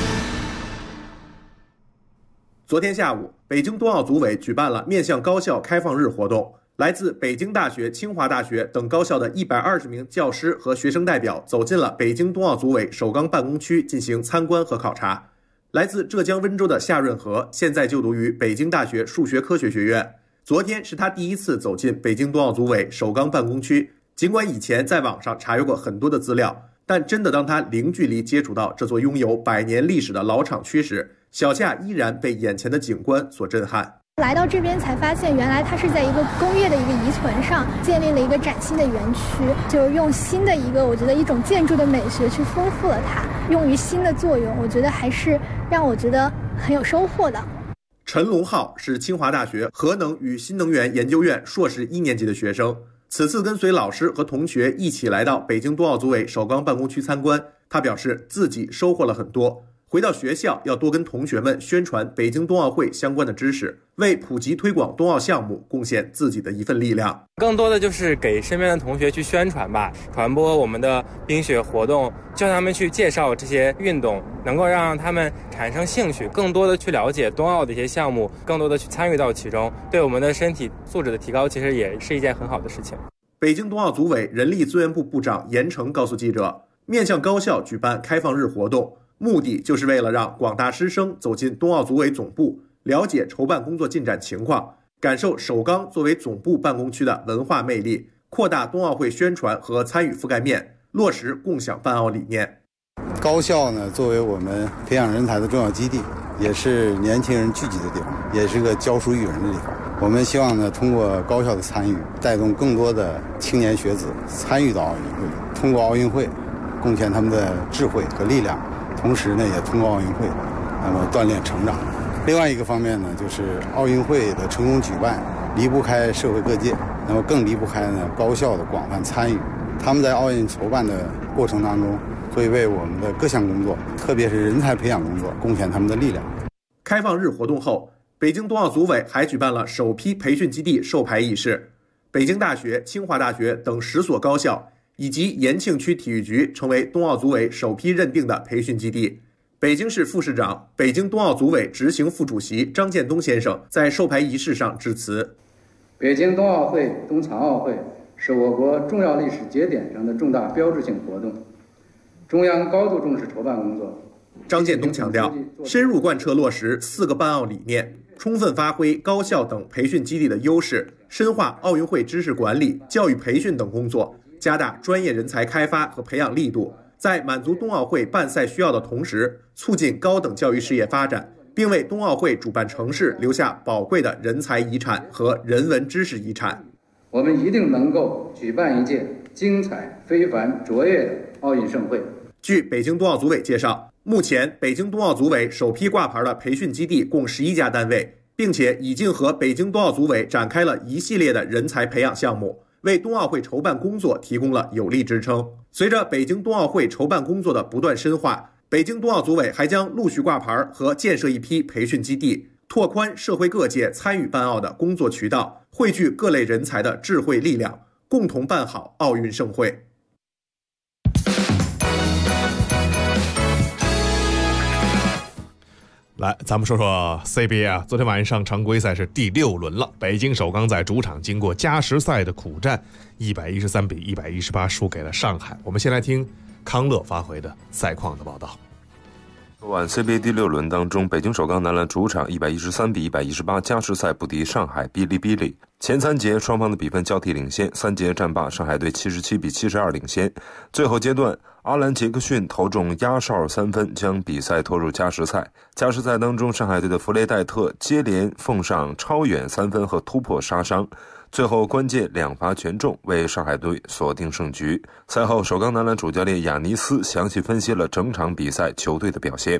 昨天下午，北京冬奥组委举办了面向高校开放日活动。来自北京大学、清华大学等高校的120名教师和学生代表走进了北京冬奥组委首钢办公区进行参观和考察。来自浙江温州的夏润和现在就读于北京大学数学科学学院，昨天是他第一次走进北京冬奥组委首钢办公区。尽管以前在网上查阅过很多的资料，但真的当他零距离接触到这座拥有100年历史的老厂区时，小夏依然被眼前的景观所震撼。 来到这边才发现，原来它是在一个工业的一个遗存上建立了一个崭新的园区，就是用新的我觉得一种建筑的美学去丰富了它，用于新的作用，我觉得还是让我觉得很有收获的。 陈龙浩是清华大学核能与新能源研究院硕士1年级的学生，此次跟随老师和同学一起来到北京冬奥组委首钢办公区参观，他表示自己收获了很多。回到学校要多跟同学们宣传北京冬奥会相关的知识，为普及推广冬奥项目贡献自己的一份力量。 更多的就是给身边的同学去宣传吧，传播我们的冰雪活动，叫他们去介绍这些运动，能够让他们产生兴趣，更多的去了解冬奥的一些项目，更多的去参与到其中，对我们的身体素质的提高其实也是一件很好的事情。 北京冬奥组委人力资源部部长严成告诉记者，面向高校举办开放日活动，目的就是为了让广大师生走进冬奥组委总部，了解筹办工作进展情况，感受首钢作为总部办公区的文化魅力，扩大冬奥会宣传和参与覆盖面，落实共享办奥理念。 高校呢，作为我们培养人才的重要基地，也是年轻人聚集的地方，也是个教书育人的地方。我们希望呢，通过高校的参与，带动更多的青年学子参与到奥运会，通过奥运会贡献他们的智慧和力量，同时呢，也通过奥运会，那么锻炼成长。另外一个方面呢，就是奥运会的成功举办离不开社会各界，那么更离不开呢高校的广泛参与。他们在奥运筹办的过程当中，会为我们的各项工作，特别是人才培养工作，贡献他们的力量。 开放日活动后，北京冬奥组委还举办了首批培训基地授牌仪式。北京大学、清华大学等10所高校以及延庆区体育局成为冬奥组委首批认定的培训基地。北京市副市长、北京冬奥组委执行副主席张建东先生在授牌仪式上致辞。 北京冬奥会、冬残奥会是我国重要历史节点上的重大标志性活动，中央高度重视筹办工作。 张建东强调，深入贯彻落实4个办奥理念，充分发挥高校等培训基地的优势，深化奥运会知识管理、教育培训等工作，加大专业人才开发和培养力度，在满足冬奥会办赛需要的同时，促进高等教育事业发展，并为冬奥会主办城市留下宝贵的人才遗产和人文知识遗产。 我们一定能够举办一届精彩、非凡、卓越的奥运盛会。 据北京冬奥组委介绍，目前北京冬奥组委首批挂牌的培训基地共11家单位，并且已经和北京冬奥组委展开了一系列的人才培养项目，为冬奥会筹办工作提供了有力支撑。随着北京冬奥会筹办工作的不断深化，北京冬奥组委还将陆续挂牌和建设一批培训基地，拓宽社会各界参与办奥的工作渠道，汇聚各类人才的智慧力量，共同办好奥运盛会。 来，咱们说说 CBA 啊，昨天晚上常规赛是第6轮了，北京首钢在主场经过加时赛的苦战，113比118输给了上海。我们先来听康乐发回的赛况的报道。 昨晚 CBA 第6轮当中，北京首钢男篮主场113比118加时赛不敌上海哔哩哔哩。前3节双方的比分交替领先，3节战罢，上海队77比72领先。最后阶段，阿兰杰克逊投中压哨3分，将比赛拖入加时赛。加时赛当中，上海队的弗雷戴特接连奉上超远3分和突破杀伤，最后关键2罚全中，为上海队锁定胜局。赛后，首钢男篮主教练亚尼斯详细分析了整场比赛球队的表现。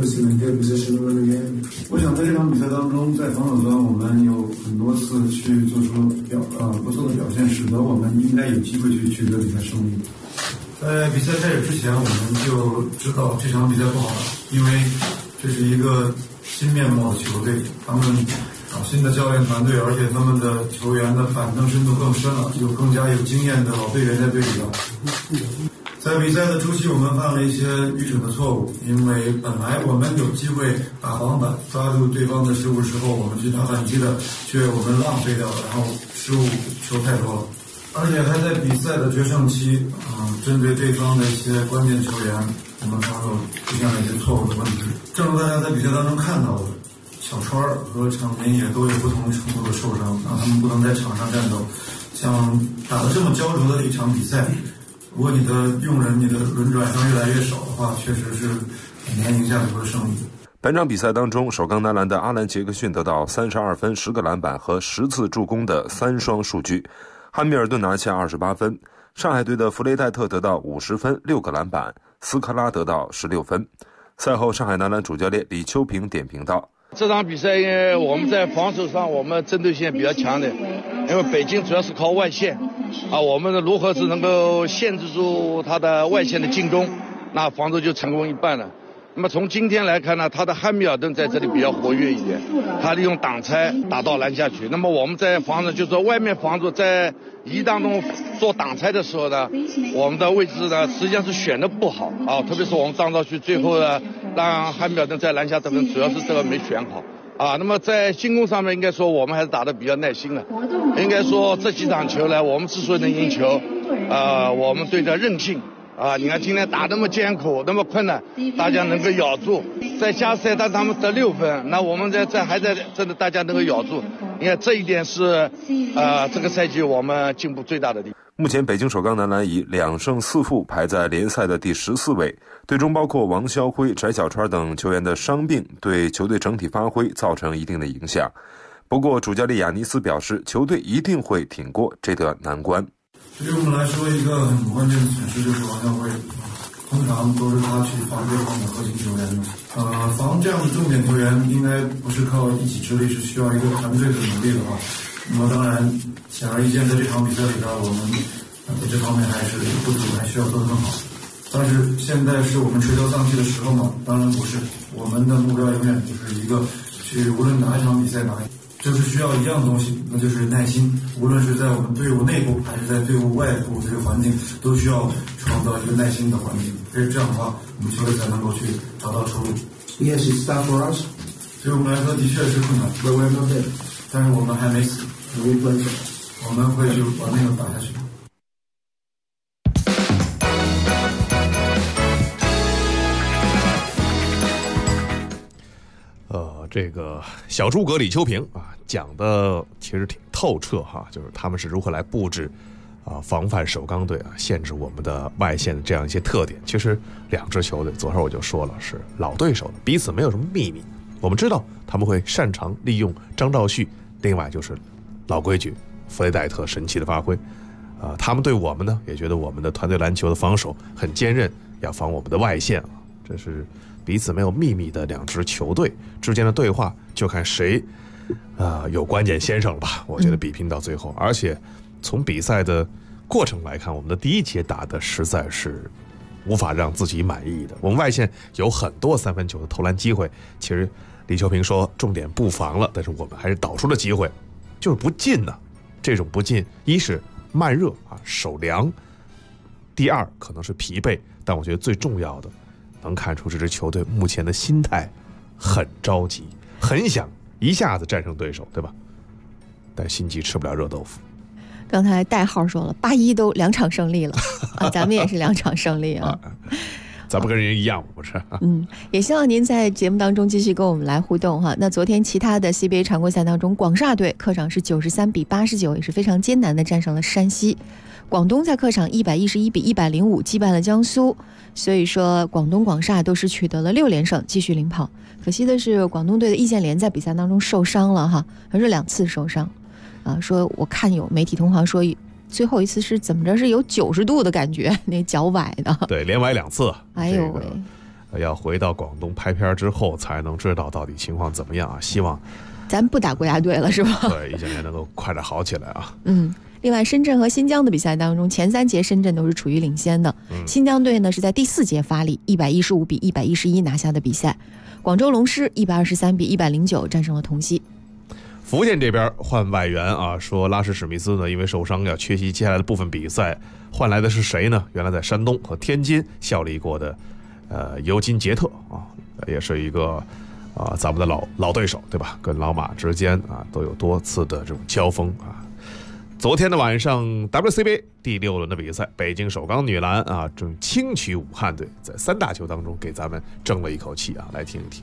我想在这场比赛当中，在防守端我们有很多次去做出不错的表现，使得我们应该有机会去取得比赛胜利。在比赛开始之前，我们就知道这场比赛不好打，因为这是一个新面貌的球队，他们新的教练团队，而且他们的球员的板凳深度更深了，有更加有经验的老队员在队里了。在比赛的初期，我们犯了一些愚蠢的错误，因为本来我们有机会打防板，抓住对方的失误时候，我们去打反击的，却我们浪费掉了，然后失误球太多了。而且还在比赛的决胜期，针对对方的一些关键球员，我们防守出现了一些错误的问题。正如大家在比赛当中看到的，小川和场明也都有不同程度的受伤，让他们不能在场上战斗。像打得这么焦灼的一场比赛，如果你的用人、你的轮转上越来越少的话，确实是很难赢下球的胜利。 本场比赛当中，首钢男篮的阿兰杰克逊得到32分、10个篮板和10次助攻的3双数据。汉密尔顿拿下28分，上海队的弗雷戴特得到50分6个篮板，斯科拉得到16分。赛后，上海男篮主教练李秋平点评道： 这场比赛因为我们在防守上我们针对性比较强的，因为北京主要是靠外线我们如何是能够限制住他的外线的进攻，那防守就成功一半了。那么从今天来看呢，他的汉密尔顿在这里比较活跃一点，他利用挡拆打到篮下去。那么我们在防守，就是说外面防守在一当中做挡拆的时候呢，我们的位置呢实际上是选的不好特别是我们张兆旭最后呢让汉密尔顿在篮下得分，主要是这个没选好那么在进攻上面应该说我们还是打得比较耐心的。应该说这几场球呢，我们之所以能赢球我们队的韧性你看今天打那么艰苦那么困难，大家能够咬住，在加时赛他们得6分，那我们还在真的大家能够咬住，你看这一点是这个赛季我们进步最大的地方。 目前北京首钢男篮以2胜4负排在联赛的第14位，队中包括王霄辉、翟小川等球员的伤病对球队整体发挥造成一定的影响。不过主教练亚尼斯表示，球队一定会挺过这段难关。 对于我们来说，一个很关键的损失就是王霄辉，通常都是他去防对方的核心球员的。防这样的重点球员，应该不是靠一己之力，是需要一个团队的努力的话。那么当然，显而易见，在这场比赛里边，我们在这方面还是有不足，还需要做得更好。但是现在是我们垂头丧气的时候吗？当然不是，我们的目标永远就是一个去无论哪一场比赛就是需要一样东西，那就是耐心。无论是在我们队伍内部还是在队伍外部这个环境，都需要创造一个耐心的环境。所以这样的话，我们球队才能够去找到出路。 Yes, it's tough for us. 对我们来说的确是困难， but we're not dead. 但是我们还没死，我们会去把那个打下去。 这个小诸葛李秋平讲的其实挺透彻就是他们是如何来布置防范首钢队限制我们的外线的这样一些特点。其实2支球队昨天我就说了是老对手了，彼此没有什么秘密。我们知道他们会擅长利用张兆旭，另外就是老规矩弗雷戴特神奇的发挥他们对我们呢也觉得我们的团队篮球的防守很坚韧，要防我们的外线这是彼此没有秘密的2支球队之间的对话，就看谁有关键先生了吧。我觉得比拼到最后，而且从比赛的过程来看，我们的第1节打的实在是无法让自己满意的。我们外线有很多3分球的投篮机会，其实李秋平说重点布防了，但是我们还是导出了机会，就是不进呢。这种不进，一是慢热手凉，第2可能是疲惫，但我觉得最重要的能看出这支球队目前的心态很着急，很想一下子战胜对手，对吧？但心急吃不了热豆腐。 刚才代号说了，81都2场胜利了啊，咱们也是2场胜利啊。 咱们跟人一样，不是？ 也希望您在节目当中继续跟我们来互动哈。那昨天其他的 CBA 常规赛当中，广厦队客场是93比89，也是非常艰难的战胜了山西。广东在客场111比105击败了江苏，所以说广东广厦都是取得了6连胜，继续领跑。可惜的是，广东队的易建联在比赛当中受伤了哈，还是2次受伤啊。说我看有媒体同行说，最后一次是怎么着，是有90度的感觉，那脚崴的。 对，连崴2次。 哎呦喂！ 要回到广东拍片之后才能知道到底情况怎么样啊！希望咱不打国家队了是吧？ 对，易建联能够快点好起来啊！ 另外，深圳和新疆的比赛当中，前3节深圳都是处于领先的。新疆队呢是在第4节发力，115比111拿下的比赛。广州龙狮123比109战胜了同曦。 福建这边换外援啊，说拉什史密斯呢因为受伤要缺席接下来的部分比赛，换来的是谁呢？原来在山东和天津效力过的尤金杰特啊，也是一个咱们的老对手，对吧？跟老马之间啊都有多次的这种交锋啊。昨天的晚上 WCBA 第6轮的比赛，北京首钢女篮啊正轻取武汉队，在3大球当中给咱们争了一口气啊，来听一听。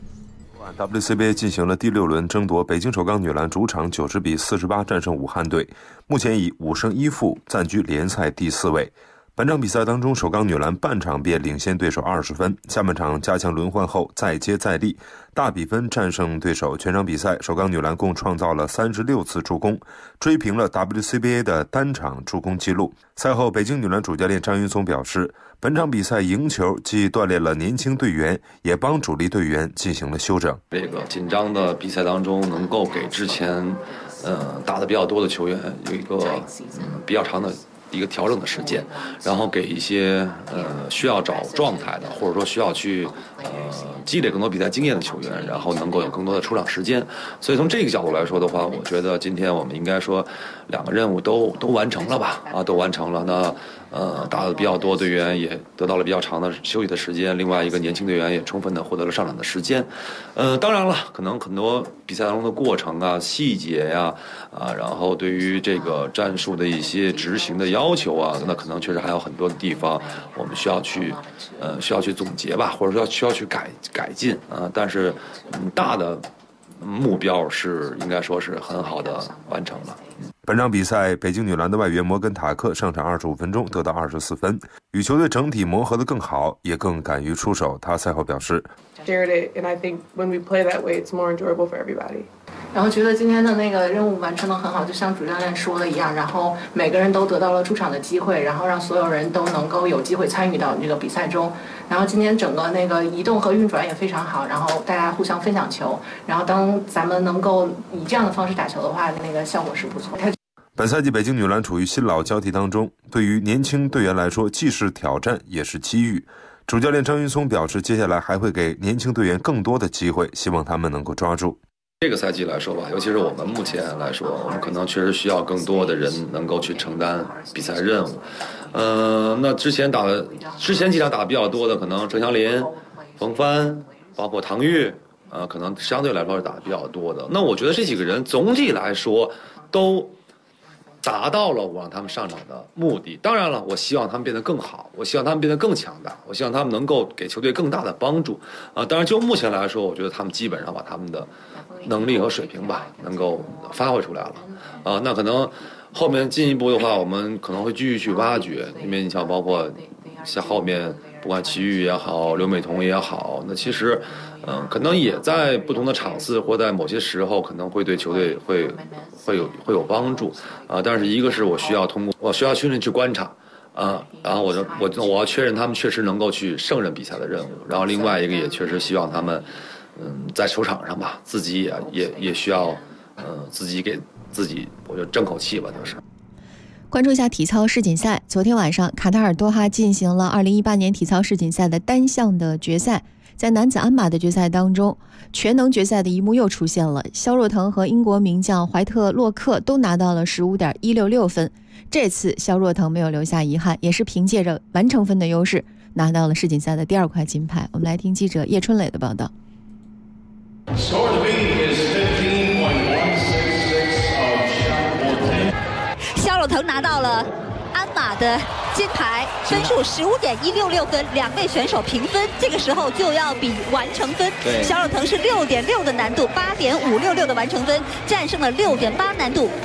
WCBA 进行了第6轮争夺，北京首钢女篮主场90比48战胜武汉队，目前以5胜1负暂居联赛第4位。本场比赛当中，首钢女篮半场便领先对手20分，下半场加强轮换后再接再厉，大比分战胜对手。全场比赛，首钢女篮共创造了36次助攻，追平了 WCBA 的单场助攻纪录。赛后，北京女篮主教练张云松表示，本场比赛赢球既锻炼了年轻队员，也帮主力队员进行了休整。 这个紧张的比赛当中，能够给之前打得比较多的球员有一个比较长的一个调整的时间，然后给一些需要找状态的，或者说需要去积累更多比赛经验的球员，然后能够有更多的出场时间。所以从这个角度来说的话，我觉得今天我们应该说2个任务都完成了吧？都完成了。那打的比较多队员也得到了比较长的休息的时间，另外一个年轻队员也充分的获得了上场的时间。当然了，可能很多比赛当中的过程啊、细节呀然后对于这个战术的一些执行的要求啊，那可能确实还有很多的地方我们需要去总结吧，或者说需要去改进啊。但是大的目标是应该说是很好的完成了。 本场比赛，北京女篮的外援摩根塔克上场25分钟得到24分，与球队整体磨合得更好，也更敢于出手。他赛后表示 and I think when we play that way, it's more enjoyable for everybody. 然后觉得今天的那个任务完成得很好，就像主教练说的一样，然后每个人都得到了出场的机会，然后让所有人都能够有机会参与到这个比赛中。然后今天整个那个移动和运转也非常好，然后大家互相分享球，然后当咱们能够以这样的方式打球的话，那个效果是不错。 本赛季北京女篮处于新老交替当中，对于年轻队员来说既是挑战也是机遇。主教练张云松表示，接下来还会给年轻队员更多的机会，希望他们能够抓住。 这个赛季来说吧，尤其是我们目前来说，我们可能确实需要更多的人能够去承担比赛任务。那之前几场打得比较多的，可能郑祥林、冯帆，包括唐钰，可能相对来说是打得比较多的。那我觉得这几个人总体来说都达到了我让他们上场的目的。当然了，我希望他们变得更好，我希望他们变得更强大，我希望他们能够给球队更大的帮助。当然就目前来说，我觉得他们基本上把他们的能力和水平吧能够发挥出来了。那可能后面进一步的话，我们可能会继续去挖掘，因为你像包括像后面不管齐豫也好，刘美彤也好，那其实可能也在不同的场次或在某些时候可能会对球队会有帮助但是一个是我需要训练去观察然后我要确认他们确实能够去胜任比赛的任务，然后另外一个也确实希望他们在球场上吧，自己也需要自己给自己我就争口气吧，就是。 关注一下体操世锦赛，昨天晚上卡塔尔多哈进行了2018年体操世锦赛的单项的决赛。在男子鞍马的决赛当中，全能决赛的一幕又出现了，肖若腾和英国名将怀特洛克都拿到了 15.166 分。这次肖若腾没有留下遗憾，也是凭借着完成分的优势拿到了世锦赛的第2块金牌。我们来听记者叶春磊的报道。 肖若腾拿到了鞍马的金牌，分数15.166分，2位选手平分，这个时候就要比完成分。肖若腾是6.6的难度，8.566的完成分，战胜了6.8难度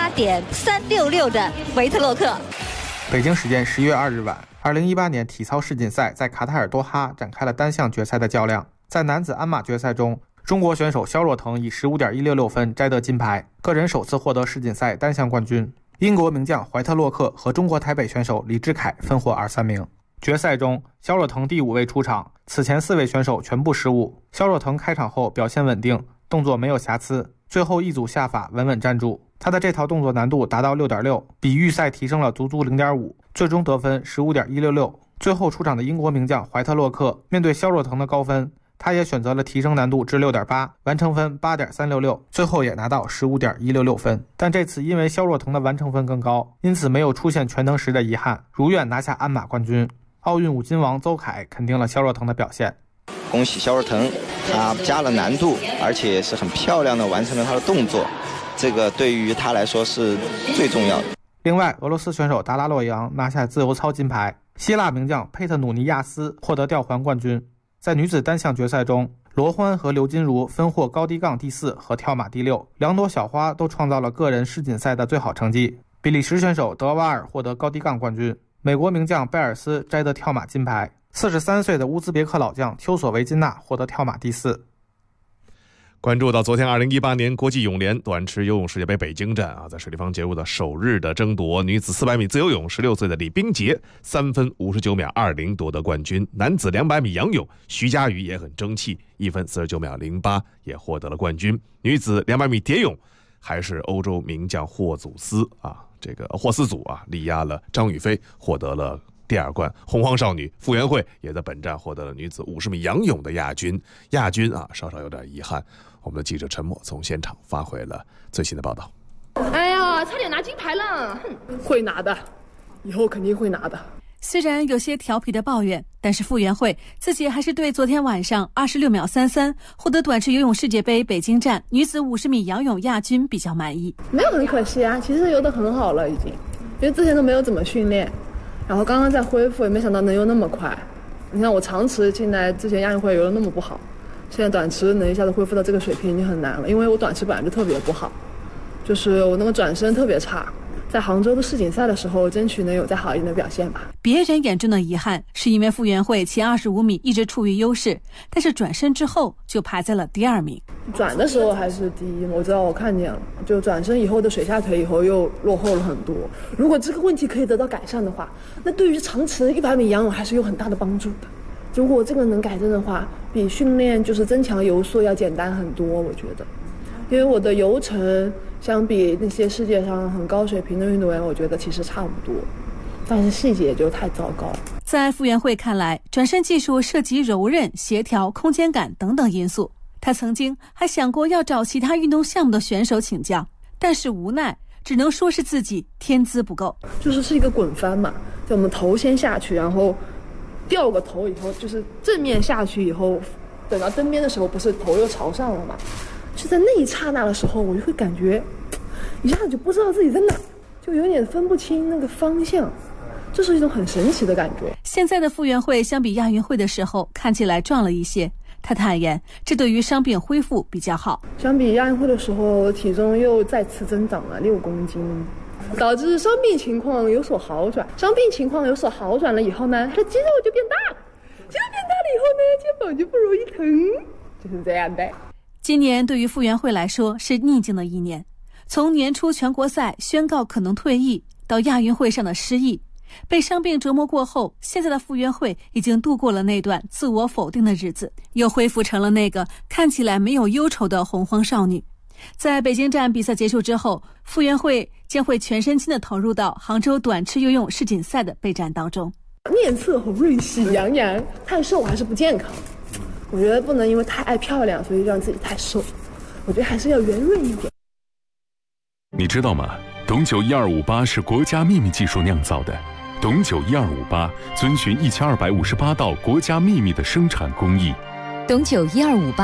8.366的维特洛克。 北京时间11月2日晚，2018年体操世锦赛在卡塔尔多哈展开了单项决赛的较量。在男子鞍马决赛中，中国选手肖若腾以15.166分摘得金牌，个人首次获得世锦赛单项冠军。英国名将怀特洛克和中国台北选手李智凯分获2、3名。决赛中，肖若腾第5位出场，此前4位选手全部失误。肖若腾开场后表现稳定，动作没有瑕疵，最后一组下法稳稳站住。他的这套动作难度达到 6.6， 比预赛提升了足足 0.5， 最终得分 15.166。最后出场的英国名将怀特洛克面对肖若腾的高分，他也选择了提升难度至 6.8， 完成分 8.366， 最后也拿到 15.166 分。但这次因为肖若腾的完成分更高，因此没有出现全能时的遗憾，如愿拿下鞍马冠军。奥运5金王邹凯肯定了肖若腾的表现。 恭喜肖若腾，他加了难度，而且是很漂亮的完成了他的动作，这个对于他来说是最重要的。 另外，俄罗斯选手达拉洛扬拿下自由操金牌，希腊名将佩特努尼亚斯获得吊环冠军。在女子单项决赛中，罗欢和刘金如分获高低杠第4和跳马第6，两朵小花都创造了个人世锦赛的最好成绩。比利时选手德瓦尔获得高低杠冠军，美国名将贝尔斯摘得跳马金牌，43岁的乌兹别克老将丘索维金娜获得跳马第4。 关注到昨天2018年国际泳联短池游泳世界杯北京站在水立方节目的首日的争夺，女子400米自由泳16岁的李冰洁3分59秒20夺得冠军，男子200米仰泳徐嘉余也很争气，1分49秒08也获得了冠军。女子200米蝶泳还是欧洲名将霍斯祖力压了张雨霏，获得了第2冠。洪荒少女傅园慧也在本站获得了女子50米仰泳的亚军稍稍有点遗憾。我们的记者陈默从现场发回了最新的报道。 哎呀，差点拿金牌了，会拿的，以后肯定会拿的。 虽然有些调皮的抱怨，但是傅园慧自己还是对昨天晚上26秒33获得短池游泳世界杯北京站女子50米仰泳亚军比较满意。 没有很可惜啊，其实游得很好了已经，因为之前都没有怎么训练，然后刚刚在恢复，也没想到能游那么快。你看我长池进来之前亚运会游得那么不好，现在短池能一下子恢复到这个水平已经很难了，因为我短池本来就特别不好，就是我那个转身特别差。在杭州的世锦赛的时候，争取能有再好一点的表现吧。 别人眼中的遗憾是因为傅园慧前25米一直处于优势，但是转身之后就排在了第2名。 转的时候还是第1，我知道我看见了，就转身以后的水下腿以后又落后了很多。如果这个问题可以得到改善的话，那对于长池100米仰泳还是有很大的帮助的。如果这个能改正的话，比训练就是增强游速要简单很多，我觉得。因为我的游程相比那些世界上很高水平的运动员，我觉得其实差不多，但是细节就太糟糕。 在傅园慧看来，转身技术涉及柔韧、协调、空间感等等因素。她曾经还想过要找其他运动项目的选手请教，但是无奈只能说是自己天资不够。 是一个滚翻嘛，就我们头先下去，然后掉个头以后，就是正面下去以后，等到登边的时候，不是头又朝上了嘛？就在那一刹那的时候，我就会感觉一下子就不知道自己在哪，就有点分不清那个方向，这是一种很神奇的感觉。 现在的傅园慧相比亚运会的时候看起来壮了一些，她坦言这对于伤病恢复比较好。 相比亚运会的时候，体重又再次增长了6公斤，导致伤病情况有所好转。伤病情况有所好转了以后呢，她的肌肉就变大了，肌肉变大了以后呢，肩膀就不容易疼，就是这样的。 今年对于傅园慧来说是逆境的一年，从年初全国赛宣告可能退役，到亚运会上的失意，被伤病折磨过后，现在的傅园慧已经度过了那段自我否定的日子，又恢复成了那个看起来没有忧愁的洪荒少女。在北京站比赛结束之后，傅园慧将会全身心地投入到杭州短池游泳世锦赛的备战当中。 面色红润，喜洋洋，太瘦还是不健康。我觉得不能因为太爱漂亮，所以让自己太瘦。我觉得还是要圆润一点。 你知道吗？董酒1258是国家秘密技术酿造的。董酒1258遵循1258道国家秘密的生产工艺。 董酒1258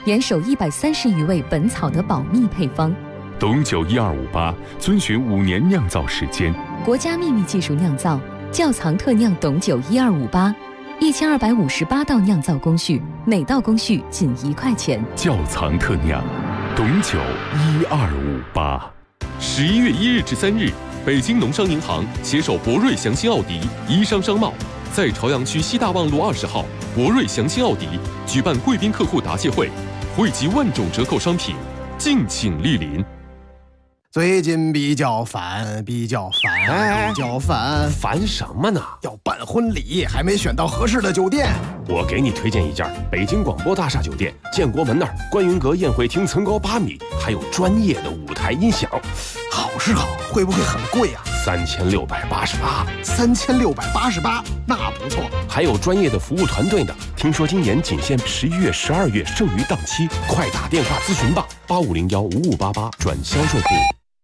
严守130余味本草的保密配方。 董酒1258遵循5年酿造时间， 国家秘密技术酿造，窖藏特酿董酒1258，1258道酿造工序，每道工序仅1块钱。 窖藏特酿董酒1258。11月1日至3日，北京农商银行携手博瑞祥鑫奥迪、宜商商贸，在朝阳区西大望路20号博瑞祥鑫奥迪举办贵宾客户答谢会，汇集万种折扣商品，敬请莅临。 最近比较烦， 烦什么呢？ 要办婚礼，还没选到合适的酒店。 我给你推荐一家北京广播大厦酒店，建国门那儿观云阁宴会厅层高8米，还有专业的舞台音响。 好是好，会不会很贵啊 ？3688。 3688，那不错。 还有专业的服务团队呢。听说今年仅限11月、12月剩余档期，快打电话咨询吧，85015588转销售部。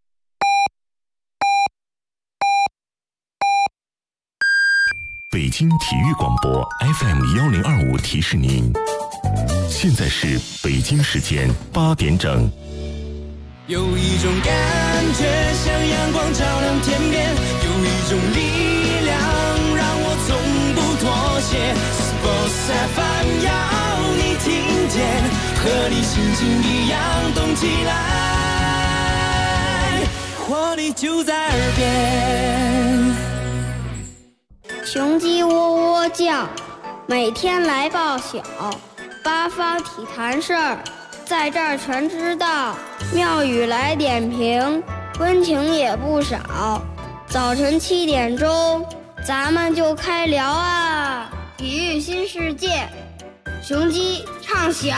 北京体育广播 FM1025提示您，现在是北京时间8点整。 有一种感觉像阳光照亮天边，有一种力量让我从不妥协。Sports FM 要你听见，和你心情一样动起来，活力就在耳边。 雄鸡喔喔叫，每天来报晓，八方体坛事儿，在这儿全知道。妙语来点评，温情也不少。早晨7点钟，咱们就开聊啊！体育新世界，雄鸡唱晓。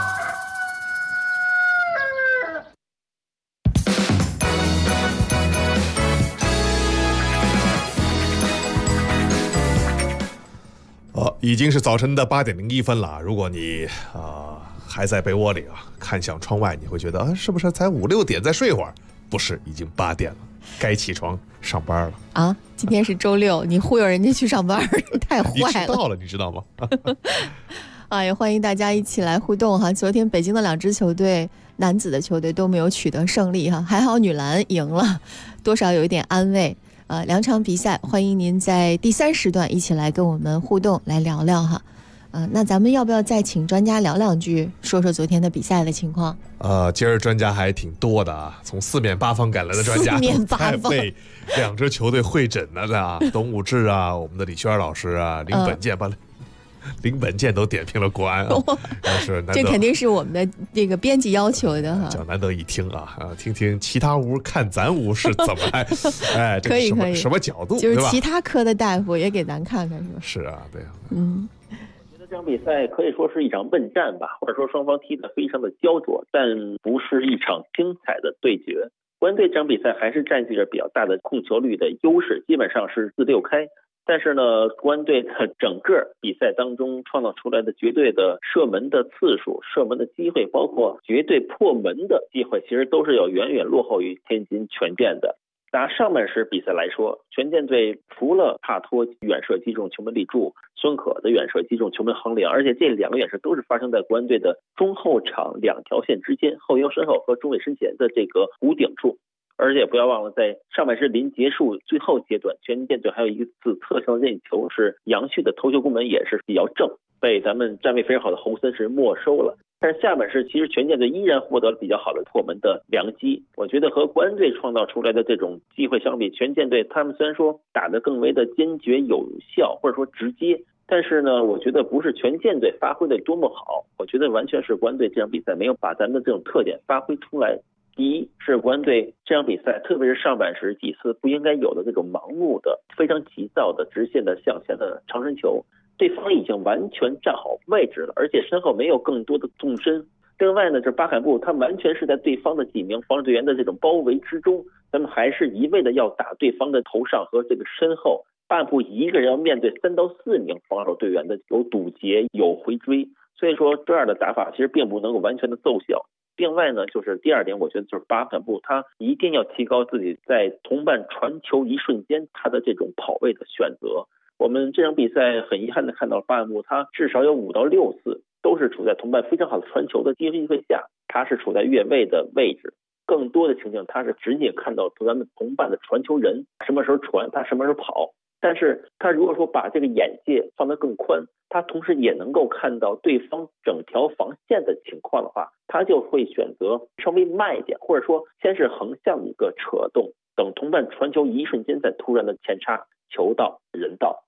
已经是早晨的8点01分了。如果你还在被窝里看向窗外，你会觉得是不是才5、6点再睡会儿？不是，已经8点了，该起床上班了啊！今天是周6，你忽悠人家去上班，太坏了！ 你迟到了，你知道吗？ 也欢迎大家一起来互动哈。昨天北京的2支球队，男子的球队都没有取得胜利哈，还好女篮赢了，多少有一点安慰。2场比赛，欢迎您在第3时段一起来跟我们互动，来聊聊哈。那咱们要不要再请专家聊2句，说说昨天的比赛的情况？ 今儿专家还挺多的啊，从4面8方赶来的专家，在为2支球队会诊呢董武志啊，我们的李轩老师啊，林本健都点评了国安这肯定是我们的这个编辑要求的哈， 叫难得一听听听其他屋看咱屋是怎么来， 可以什么角度， 就是其他科的大夫也给咱看看是吧？ 是啊，对啊， 这场比赛可以说是一场问战吧，或者说双方踢得非常的焦灼，但不是一场精彩的对决。国安队这场比赛还是占据着比较大的控球率的优势，基本上是4-6开。但是呢，国安队的整个比赛当中创造出来的绝对的射门的次数、射门的机会，包括绝对破门的机会，其实都是要远远落后于天津权健的。拿上半时比赛来说，权健队除了帕托远射击中球门立柱，孙可的远射击中球门横梁，而且这2个远射都是发生在国安队的中后场2条线之间，后腰身后和中卫身前的这个弧顶处。而且不要忘了，在上半时临结束最后阶段，权健队还有一次特效任意球，是杨旭的头球攻门也是比较正，被咱们站位非常好的侯森是没收了。但是下半时其实权健队依然获得了比较好的破门的良机。我觉得和国安队创造出来的这种机会相比，权健队他们虽然说打得更为的坚决有效，或者说直接，但是呢，我觉得不是权健队发挥的多么好，我觉得完全是国安队这场比赛没有把咱们的这种特点发挥出来。第一是国安队这场比赛，特别是上半时几次不应该有的这种盲目的、非常急躁的直线的向前的长身球，对方已经完全站好位置了，而且身后没有更多的纵深。另外呢，这巴坎布他完全是在对方的几名防守队员的这种包围之中，咱们还是一味的要打对方的头上和这个身后，巴坎布一个人要面对3到4名防守队员的有堵截、有回追，所以说这样的打法其实并不能够完全的奏效。另外呢，就是第2点，我觉得就是巴坎布他一定要提高自己在同伴传球一瞬间他的这种跑位的选择。我们这场比赛很遗憾的看到巴坎布他至少有5到6次都是处在同伴非常好的传球的机会下，他是处在越位的位置。更多的情境，他是直接看到咱们同伴的传球人什么时候传，他什么时候跑。但是他如果说把这个眼界放得更宽，他同时也能够看到对方整条防线的情况的话，他就会选择稍微慢一点，或者说先是横向的一个扯动，等同伴传球一瞬间再突然的前插，球到人到。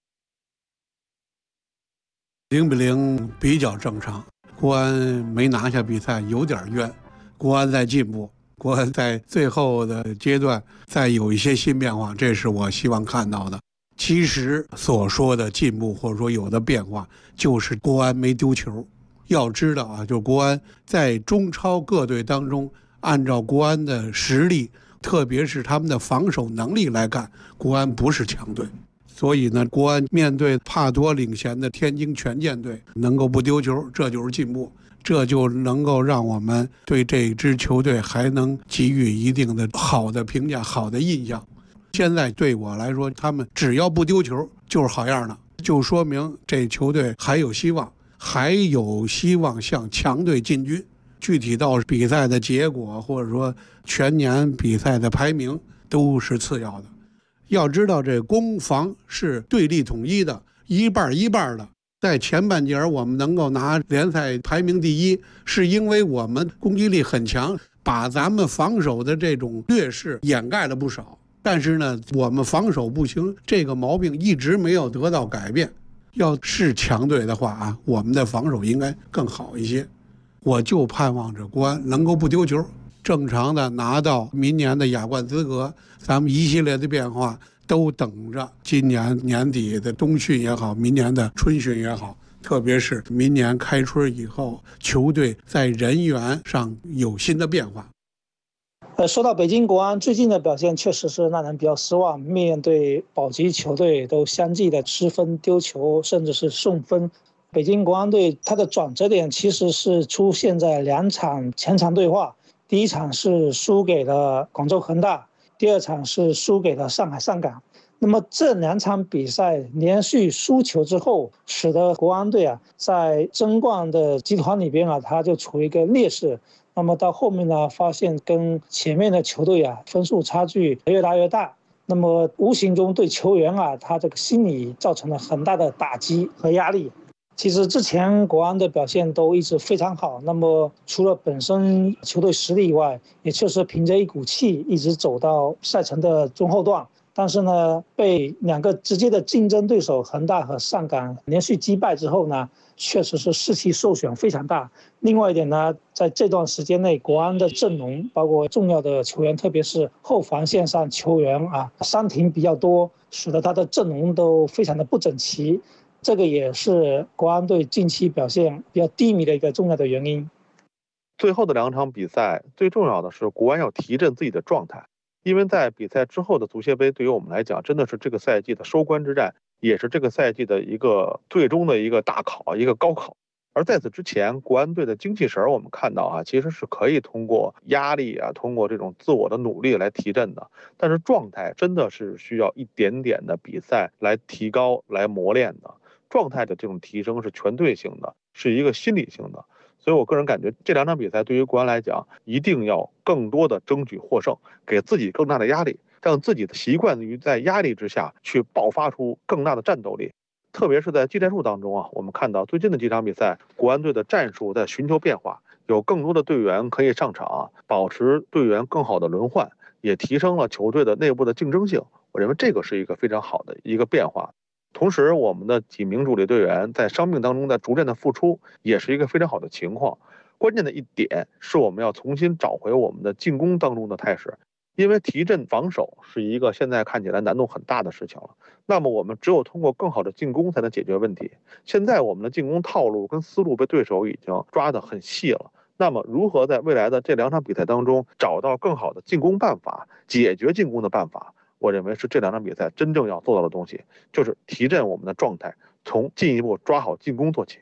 0-0比较正常，国安没拿下比赛有点冤，国安在进步，国安在最后的阶段再有一些新变化，这是我希望看到的。其实所说的进步或者说有的变化，就是国安没丢球。要知道啊，就国安在中超各队当中，按照国安的实力，特别是他们的防守能力来看，国安不是强队。所以呢，国安面对帕多领衔的天津权健队，能够不丢球，这就是进步，这就能够让我们对这支球队还能给予一定的好的评价、好的印象。现在对我来说，他们只要不丢球就是好样的，就说明这球队还有希望，还有希望向强队进军。具体到比赛的结果，或者说全年比赛的排名，都是次要的。要知道这攻防是对立统一的，一半一半的。在前半节我们能够拿联赛排名第一，是因为我们攻击力很强，把咱们防守的这种劣势掩盖了不少。但是呢，我们防守不行，这个毛病一直没有得到改变。要是强队的话啊，我们的防守应该更好一些。我就盼望着国安能够不丢球，正常的拿到明年的亚冠资格。咱们一系列的变化都等着今年年底的冬训也好，明年的春训也好，特别是明年开春以后，球队在人员上有新的变化。 说到北京国安最近的表现，确实是让人比较失望。面对保级球队都相继的失分、丢球，甚至是送分。北京国安队它的转折点其实是出现在2场前场对话。第一场是输给了广州恒大，第2场是输给了上海上港。那么这2场比赛连续输球之后，使得国安队在争冠的集团里边它就处于一个劣势。那么到后面呢，发现跟前面的球队分数差距越来越大，那么无形中对球员他这个心理造成了很大的打击和压力。其实之前国安的表现都一直非常好，那么除了本身球队实力以外，也确实凭着一股气一直走到赛程的中后段。但是呢，被2个直接的竞争对手恒大和上港连续击败之后呢，确实是士气受损非常大。另外一点呢，在这段时间内，国安的阵容包括重要的球员，特别是后防线上球员伤停比较多，使得他的阵容都非常的不整齐。这个也是国安队近期表现比较低迷的一个重要的原因。 最后的2场比赛，最重要的是国安要提振自己的状态。因为在比赛之后的足协杯，对于我们来讲，真的是这个赛季的收官之战，也是这个赛季的一个最终的一个大考，一个高考。而在此之前，国安队的精气神我们看到其实是可以通过压力通过这种自我的努力来提振的。但是状态真的是需要一点点的比赛来提高、来磨练的。状态的这种提升是全队性的，是一个心理性的。所以我个人感觉这2场比赛对于国安来讲，一定要更多的争取获胜，给自己更大的压力，让自己习惯于在压力之下去爆发出更大的战斗力。特别是在技战术当中我们看到最近的几场比赛，国安队的战术在寻求变化，有更多的队员可以上场，保持队员更好的轮换，也提升了球队的内部的竞争性。我认为这个是一个非常好的一个变化。同时，我们的几名主力队员在伤病当中的逐渐的复出，也是一个非常好的情况。关键的一点是我们要重新找回我们的进攻当中的态势，因为提振防守是一个现在看起来难度很大的事情了。那么我们只有通过更好的进攻才能解决问题。现在我们的进攻套路跟思路被对手已经抓得很细了。那么如何在未来的这2场比赛当中找到更好的进攻办法，解决进攻的办法，我认为是这2场比赛真正要做到的东西，就是提振我们的状态，从进一步抓好进攻做起。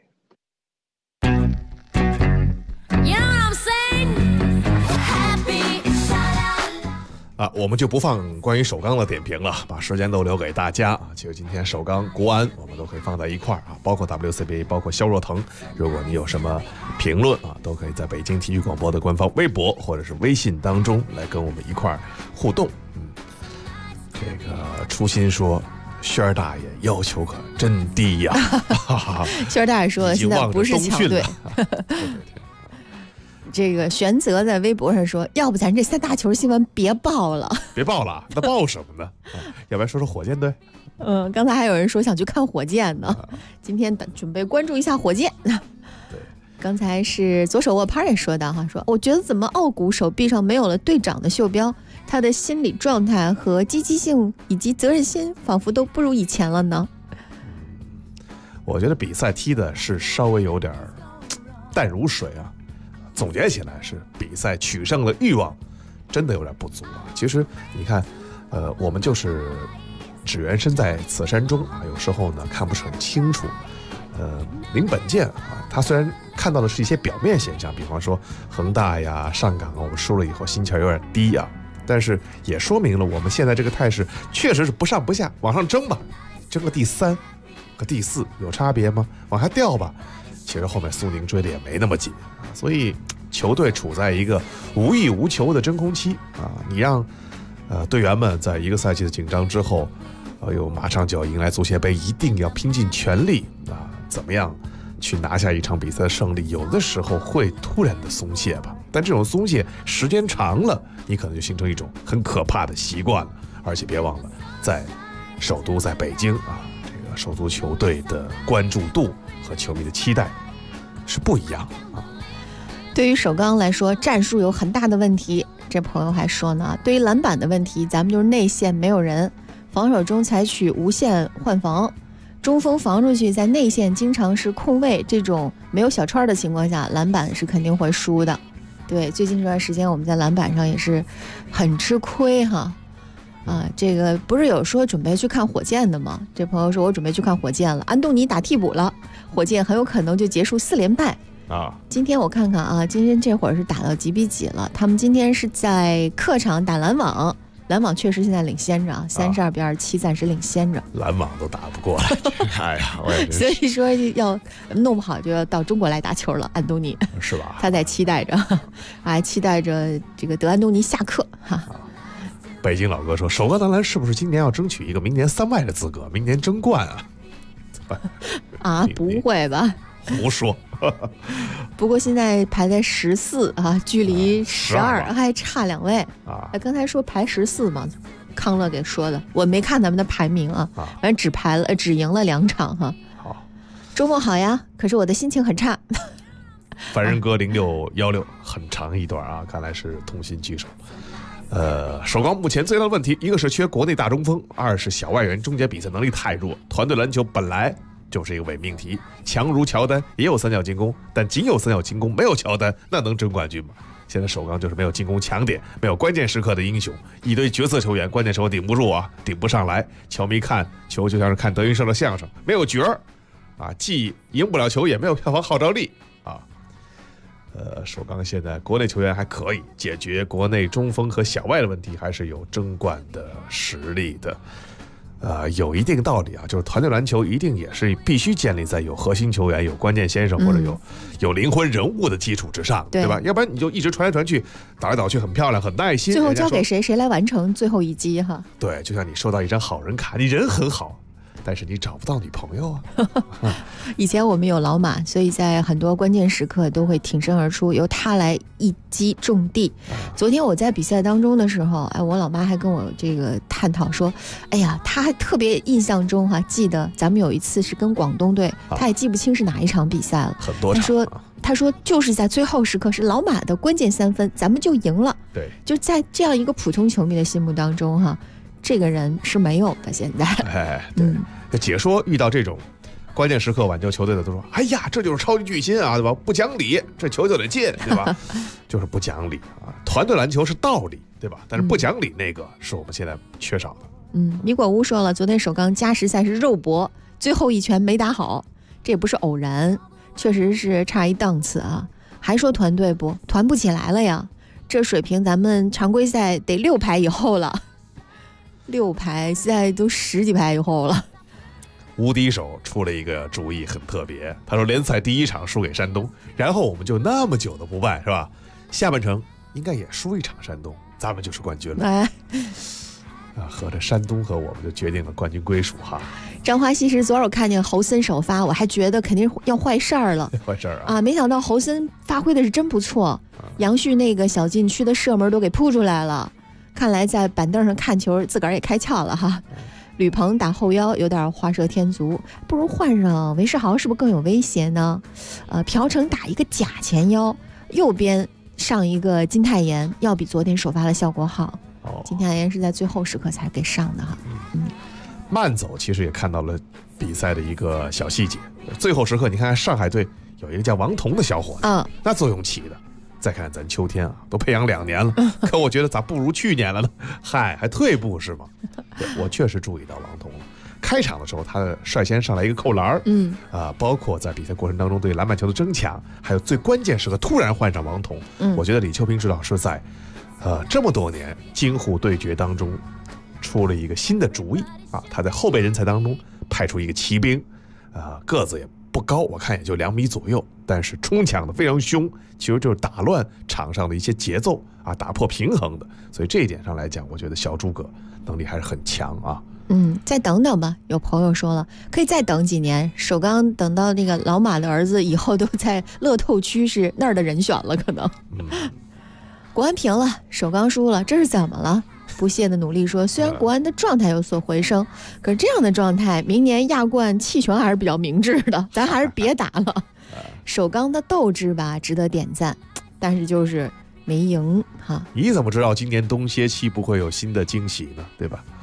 我们就不放关于首钢的点评了，把时间都留给大家。其实今天首钢、国安我们都可以放在一块儿啊，包括 WCBA， 包括肖若腾。如果你有什么评论啊，都可以在北京体育广播的官方微博或者是微信当中来跟我们一块儿互动。这个初心说，轩儿大爷要求可真低呀！ 轩儿大爷说现在不是强队。这个玄泽在微博上说，要不咱这3大球新闻别报了。 别报了，那报什么呢？要不然说说火箭队。 刚才还有人说想去看火箭呢，今天准备关注一下火箭。刚才是左手握拍也说到哈，说我觉得怎么奥古手臂上没有了队长的袖标，他的心理状态和积极性以及责任心仿佛都不如以前了呢。 我觉得比赛踢的是稍微有点淡如水啊。总结起来是比赛取胜的欲望真的有点不足啊。其实你看，我们就是只缘身在此山中啊，有时候呢看不是很清楚。林本健啊，他虽然看到的是一些表面现象，比方说恒大呀、上港啊，我们输了以后心气有点低啊，但是也说明了我们现在这个态势确实是不上不下，往上争吧，争个第3和第4有差别吗？往下掉吧。其实后面苏宁追的也没那么紧，所以球队处在一个无欲无求的真空期啊！你让队员们在一个赛季的紧张之后，马上就要迎来足协杯，一定要拼尽全力啊！怎么样去拿下一场比赛的胜利？有的时候会突然的松懈吧，但这种松懈时间长了，你可能就形成一种很可怕的习惯了。而且别忘了，在首都在北京啊，这个首都球队的关注度和球迷的期待是不一样的啊。 对于首钢来说，战术有很大的问题。这朋友还说呢，对于篮板的问题，咱们就是内线没有人，防守中采取无限换防，中锋防出去，在内线经常是空位，这种没有小川的情况下，篮板是肯定会输的。对，最近这段时间我们在篮板上也是很吃亏哈。这个不是有说准备去看火箭的吗？这朋友说我准备去看火箭了，安东尼打替补了，火箭很有可能就结束4连败啊。 今天我看看啊，今天这会儿是打到几比几了？他们今天是在客场打篮网，篮网确实现在领先着，32比27，暂时领先着。 篮网都打不过来，哎呀，我也所以说要弄不好就要到中国来打球了，安东尼是吧？ 他在期待着，期待着这个德安东尼下课哈。 北京老哥说，首钢男篮是不是今年要争取一个明年3外的资格，明年争冠啊？ 不会吧？ 胡说。 不过现在排在14啊，距离12还差2位啊。刚才说排14嘛，康乐给说的，我没看咱们的排名啊，反正只赢了2场哈。 好， 周末好呀，可是我的心情很差。 凡人哥0616很长一段啊，看来是痛心疾首。首钢目前最大的问题，一个是缺国内大中锋，二是小外援终结比赛能力太弱。团队篮球本来就是一个伪命题，强如乔丹也有3角进攻，但仅有3角进攻没有乔丹，那能争冠军吗？现在首钢就是没有进攻强点，没有关键时刻的英雄，一堆角色球员，关键时候顶不住啊，顶不上来。球迷看球就像是看德云社的相声，没有角儿啊，既赢不了球，也没有票房号召力啊。首钢现在国内球员还可以解决国内中锋和小外的问题，还是有争冠的实力的。有一定道理啊，就是团队篮球一定也是必须建立在有核心球员、有关键先生或者有灵魂人物的基础之上，对吧？要不然你就一直传来传去，倒来倒去，很漂亮，很耐心， 最后交给谁，谁来完成最后一击哈。 对，就像你收到一张好人卡，你人很好，但是你找不到女朋友啊。 以前我们有老马，所以在很多关键时刻都会挺身而出，由他来一击中地。昨天我在比赛当中的时候，我老妈还跟我这个探讨说，哎呀，他还特别印象中记得咱们有一次是跟广东队，他也记不清是哪一场比赛了， 很多场。 他说就是在最后时刻是老马的关键3分，咱们就赢了。 对， 就在这样一个普通球迷的心目当中这个人是没有的。现在对，解说遇到这种关键时刻挽救球队的都说，哎呀，这就是超级巨星啊，对吧？不讲理，这球就得进，对吧？就是不讲理啊。团队篮球是道理，对吧？但是不讲理那个是我们现在缺少的。 米果乌说了，昨天首钢加时赛是肉搏，最后一拳没打好，这也不是偶然，确实是差一档次啊。还说团队不团不起来了呀？ 这水平咱们常规赛得6排以后了，6排现在都10几排以后了。 无敌手出了一个主意很特别，他说联赛第1场输给山东，然后我们就那么久的不败，是吧？下半程应该也输一场山东，咱们就是冠军了。 哎， 合着山东和我们就决定了冠军归属哈。 张华西实昨儿我看见侯森首发，我还觉得肯定要坏事儿了， 坏事儿啊！ 没想到侯森发挥的是真不错，杨旭那个小禁区的射门都给扑出来了，看来在板凳上看球自个儿也开窍了哈。吕鹏打后腰有点画蛇添足，不如换上韦世豪是不是更有威胁呢？朴成打一个假前腰，右边上一个金泰妍，要比昨天首发的效果好。金泰妍是在最后时刻才给上的哈。 慢走其实也看到了比赛的一个小细节，最后时刻你看看上海队有一个叫王彤的小伙子，那作用起的。再看咱秋天啊，都培养2年了，可我觉得咋不如去年了呢？嗨，还退步是吗？对，我确实注意到王彤了。开场的时候，他率先上来一个扣篮，包括在比赛过程当中对篮板球的争抢，还有最关键时刻突然换上王彤，我觉得李秋平指导师在这么多年京沪对决当中出了一个新的主意啊，他在后备人才当中派出一个骑兵，个子也不高，我看也就2米左右，但是冲抢的非常凶，其实就是打乱场上的一些节奏啊，打破平衡的。所以这一点上来讲，我觉得小诸葛能力还是很强啊。 再等等吧。有朋友说了，可以再等几年。首钢等到那个老马的儿子以后都在乐透区是那儿的人选了，可能。国安平了，首钢输了，这是怎么了？不懈的努力说，虽然国安的状态有所回升，可是这样的状态，明年亚冠弃权还是比较明智的，咱还是别打了。首钢的斗志吧，值得点赞，但是就是没赢哈。 你怎么知道今年冬歇期不会有新的惊喜呢？对吧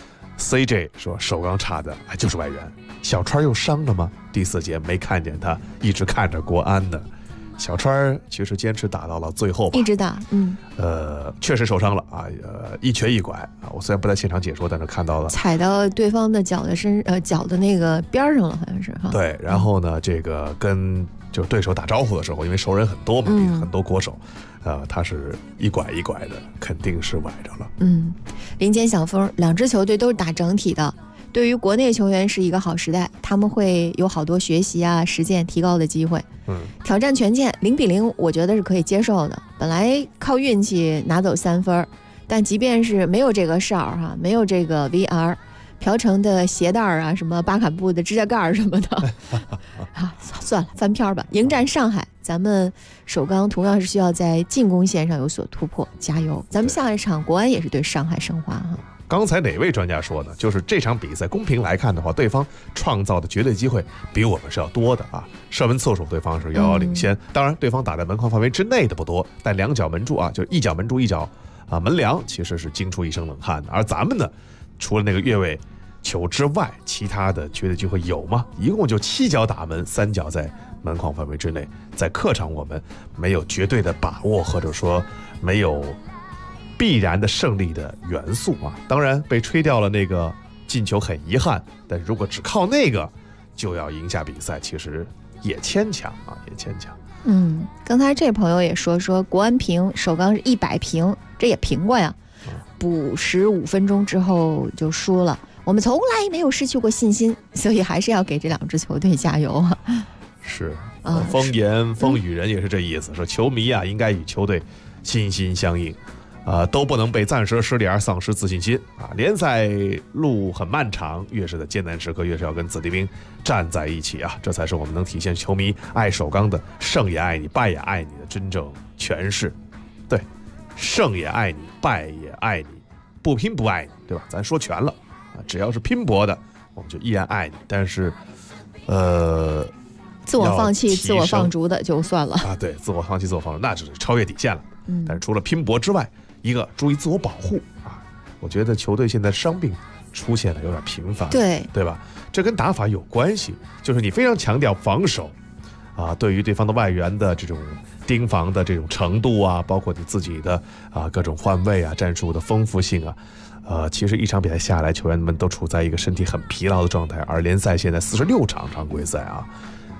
？CJ 说首钢差的就是外援，小川又伤了吗？第4节没看见他，一直看着国安的。小川其实坚持打到了最后吧， 一直打， 确实受伤了啊，一瘸一拐啊。我虽然不在现场解说，但是看到了踩到对方的脚的那个边上了，好像是哈。 对，然后呢，这个跟就是对手打招呼的时候，因为熟人很多嘛，很多国手，他是一拐一拐的，肯定是崴着了。 林间小峰，2支球队都是打整体的。对于国内球员是一个好时代，他们会有好多学习啊、实践、提高的机会。挑战权健0-0，我觉得是可以接受的。本来靠运气拿走3分，但即便是没有这个哨哈，没有这个 VR， 朴成的鞋带啊，什么巴坎布的指甲盖什么的，算了，翻篇吧。迎战上海，咱们首钢同样是需要在进攻线上有所突破，加油！咱们下一场国安也是对上海申花哈。 刚才哪位专家说的？就是这场比赛公平来看的话，对方创造的绝对机会比我们是要多的啊。射门次数对方是遥遥领先，当然对方打在门框范围之内的不多，但2脚门柱啊，就是1脚门柱1脚门梁，其实是惊出一身冷汗的。而咱们呢，除了那个越位球之外，其他的绝对机会有吗？一共就7脚打门，3脚在门框范围之内。在客场我们没有绝对的把握，或者说没有必然的胜利的元素啊。当然被吹掉了那个进球很遗憾，但如果只靠那个就要赢下比赛，其实也牵强啊，也牵强。 刚才这朋友也说国安平，首钢是100平，这也平过呀。补15分钟之后就输了，我们从来没有失去过信心，所以还是要给这2支球队加油啊。 是风言风语人也是这意思，说球迷啊应该与球队心心相印。都不能被暂时失利而丧失自信心啊！联赛路很漫长，越是在艰难时刻，越是要跟子弟兵站在一起啊！这才是我们能体现球迷爱首钢的胜也爱你，败也爱你的真正诠释。对，胜也爱你，败也爱你，不拼不爱你，对吧？咱说全了啊！只要是拼搏的，我们就依然爱你。但是， 自我放弃、自我放逐的就算了啊！对，自我放弃、自我放逐，那只是超越底线了。但是除了拼搏之外，一个注意自我保护啊！我觉得球队现在伤病出现的有点频繁，对吧？这跟打法有关系，就是你非常强调防守啊，对于对方的外援的这种盯防的这种程度啊，包括你自己的各种换位啊、战术的丰富性啊，其实一场比赛下来，球员们都处在一个身体很疲劳的状态，而联赛现在46场常规赛啊，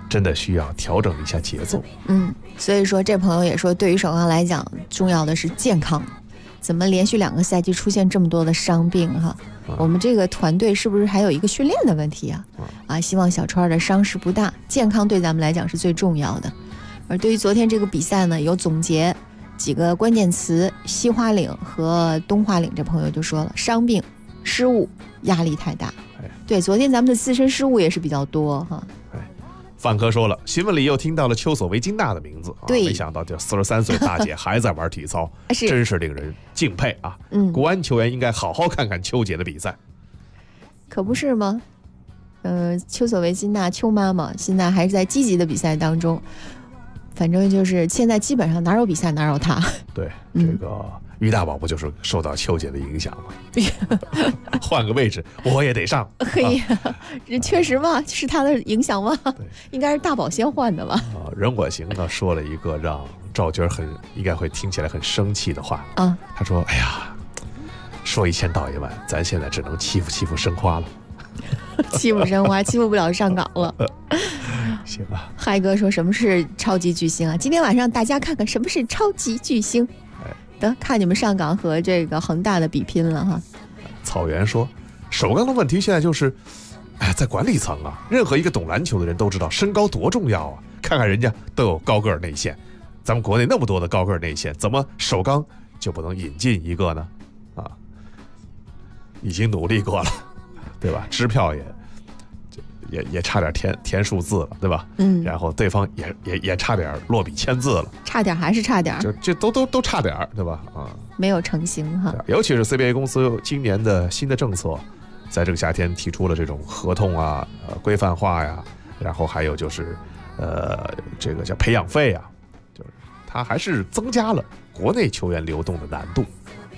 真的需要调整一下节奏。 所以说这朋友也说，对于首钢来讲，重要的是健康。怎么连续2个赛季出现这么多的伤病哈？我们这个团队是不是还有一个训练的问题啊？希望小川的伤势不大，健康对咱们来讲是最重要的。而对于昨天这个比赛呢，有总结几个关键词，西花岭和东花岭这朋友就说了，伤病、失误、压力太大。对，昨天咱们的自身失误也是比较多哈。 范科说了，新闻里又听到了丘索维金娜的名字， 对， 没想到这43岁大姐还在玩体操，真是令人敬佩啊！国安球员应该好好看看丘姐的比赛， 可不是吗？丘索维金娜丘妈妈现在还是在积极的比赛当中，反正就是现在基本上哪有比赛哪有她。 对，这个于大宝不就是受到丘姐的影响吗？换个位置我也得上。 嘿呀，这确实嘛，是他的影响吗？应该是大宝先换的吧。 任我行呢说了一个让赵军应该会听起来很生气的话啊， 他说：“哎呀，说1000道1万，咱现在只能欺负申花了。” 欺负申花，欺负不了上港了。 行吧。 嗨哥说什么是超级巨星啊？今天晚上大家看看什么是超级巨星。得看你们上港和这个恒大的比拼了哈。 草原说，首钢的问题现在就是，在管理层啊，任何一个懂篮球的人都知道身高多重要啊。看看人家都有高个儿内线，咱们国内那么多的高个儿内线，怎么首钢就不能引进一个呢？啊，已经努力过了，对吧？支票也差点填数字了，对吧？然后对方也差点落笔签字了， 差点还是差点， 就都差点，对吧？ 没有成型哈。 尤其是 CBA 公司今年的新的政策，在这个夏天提出了这种合同啊，规范化呀，然后还有就是这个叫培养费啊，就是它还是增加了国内球员流动的难度。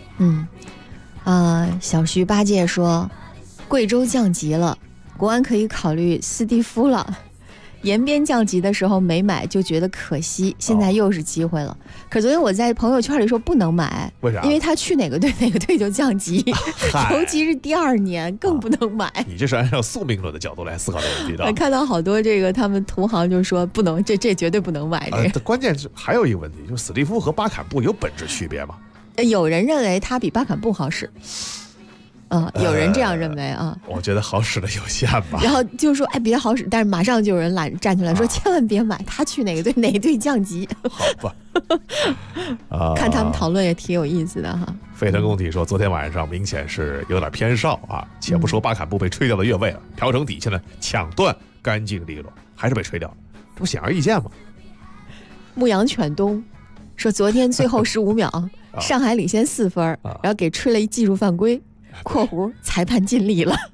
小徐八戒说，贵州降级了。国安可以考虑斯蒂夫了，延边降级的时候没买就觉得可惜，现在又是机会了。可昨天我在朋友圈里说不能买， 为啥？ 因为他去哪个队哪个队就降级，尤其是第2年更不能买。 你这是按照宿命论的角度来思考这个问题的。 我看到好多这个他们同行就说不能，这绝对不能买。 关键是还有一个问题，就是史蒂夫和巴坎布有本质区别吗？ 有人认为他比巴坎布好使。有人这样认为啊， 我觉得好使的有限吧。 然后就说别好使，但是马上就有人站出来说千万别买，他去哪个队哪个队降级。 好吧， 看他们讨论也挺有意思的哈。 沸腾工体说，昨天晚上明显是有点偏少啊。且不说巴坎布被吹掉的越位了，调整底下呢抢断干净利落，还是被吹掉了，这不显而易见吗？ 牧羊犬东说，昨天最后15秒，上海领先4分，然后给吹了一技术犯规。括弧裁判尽力了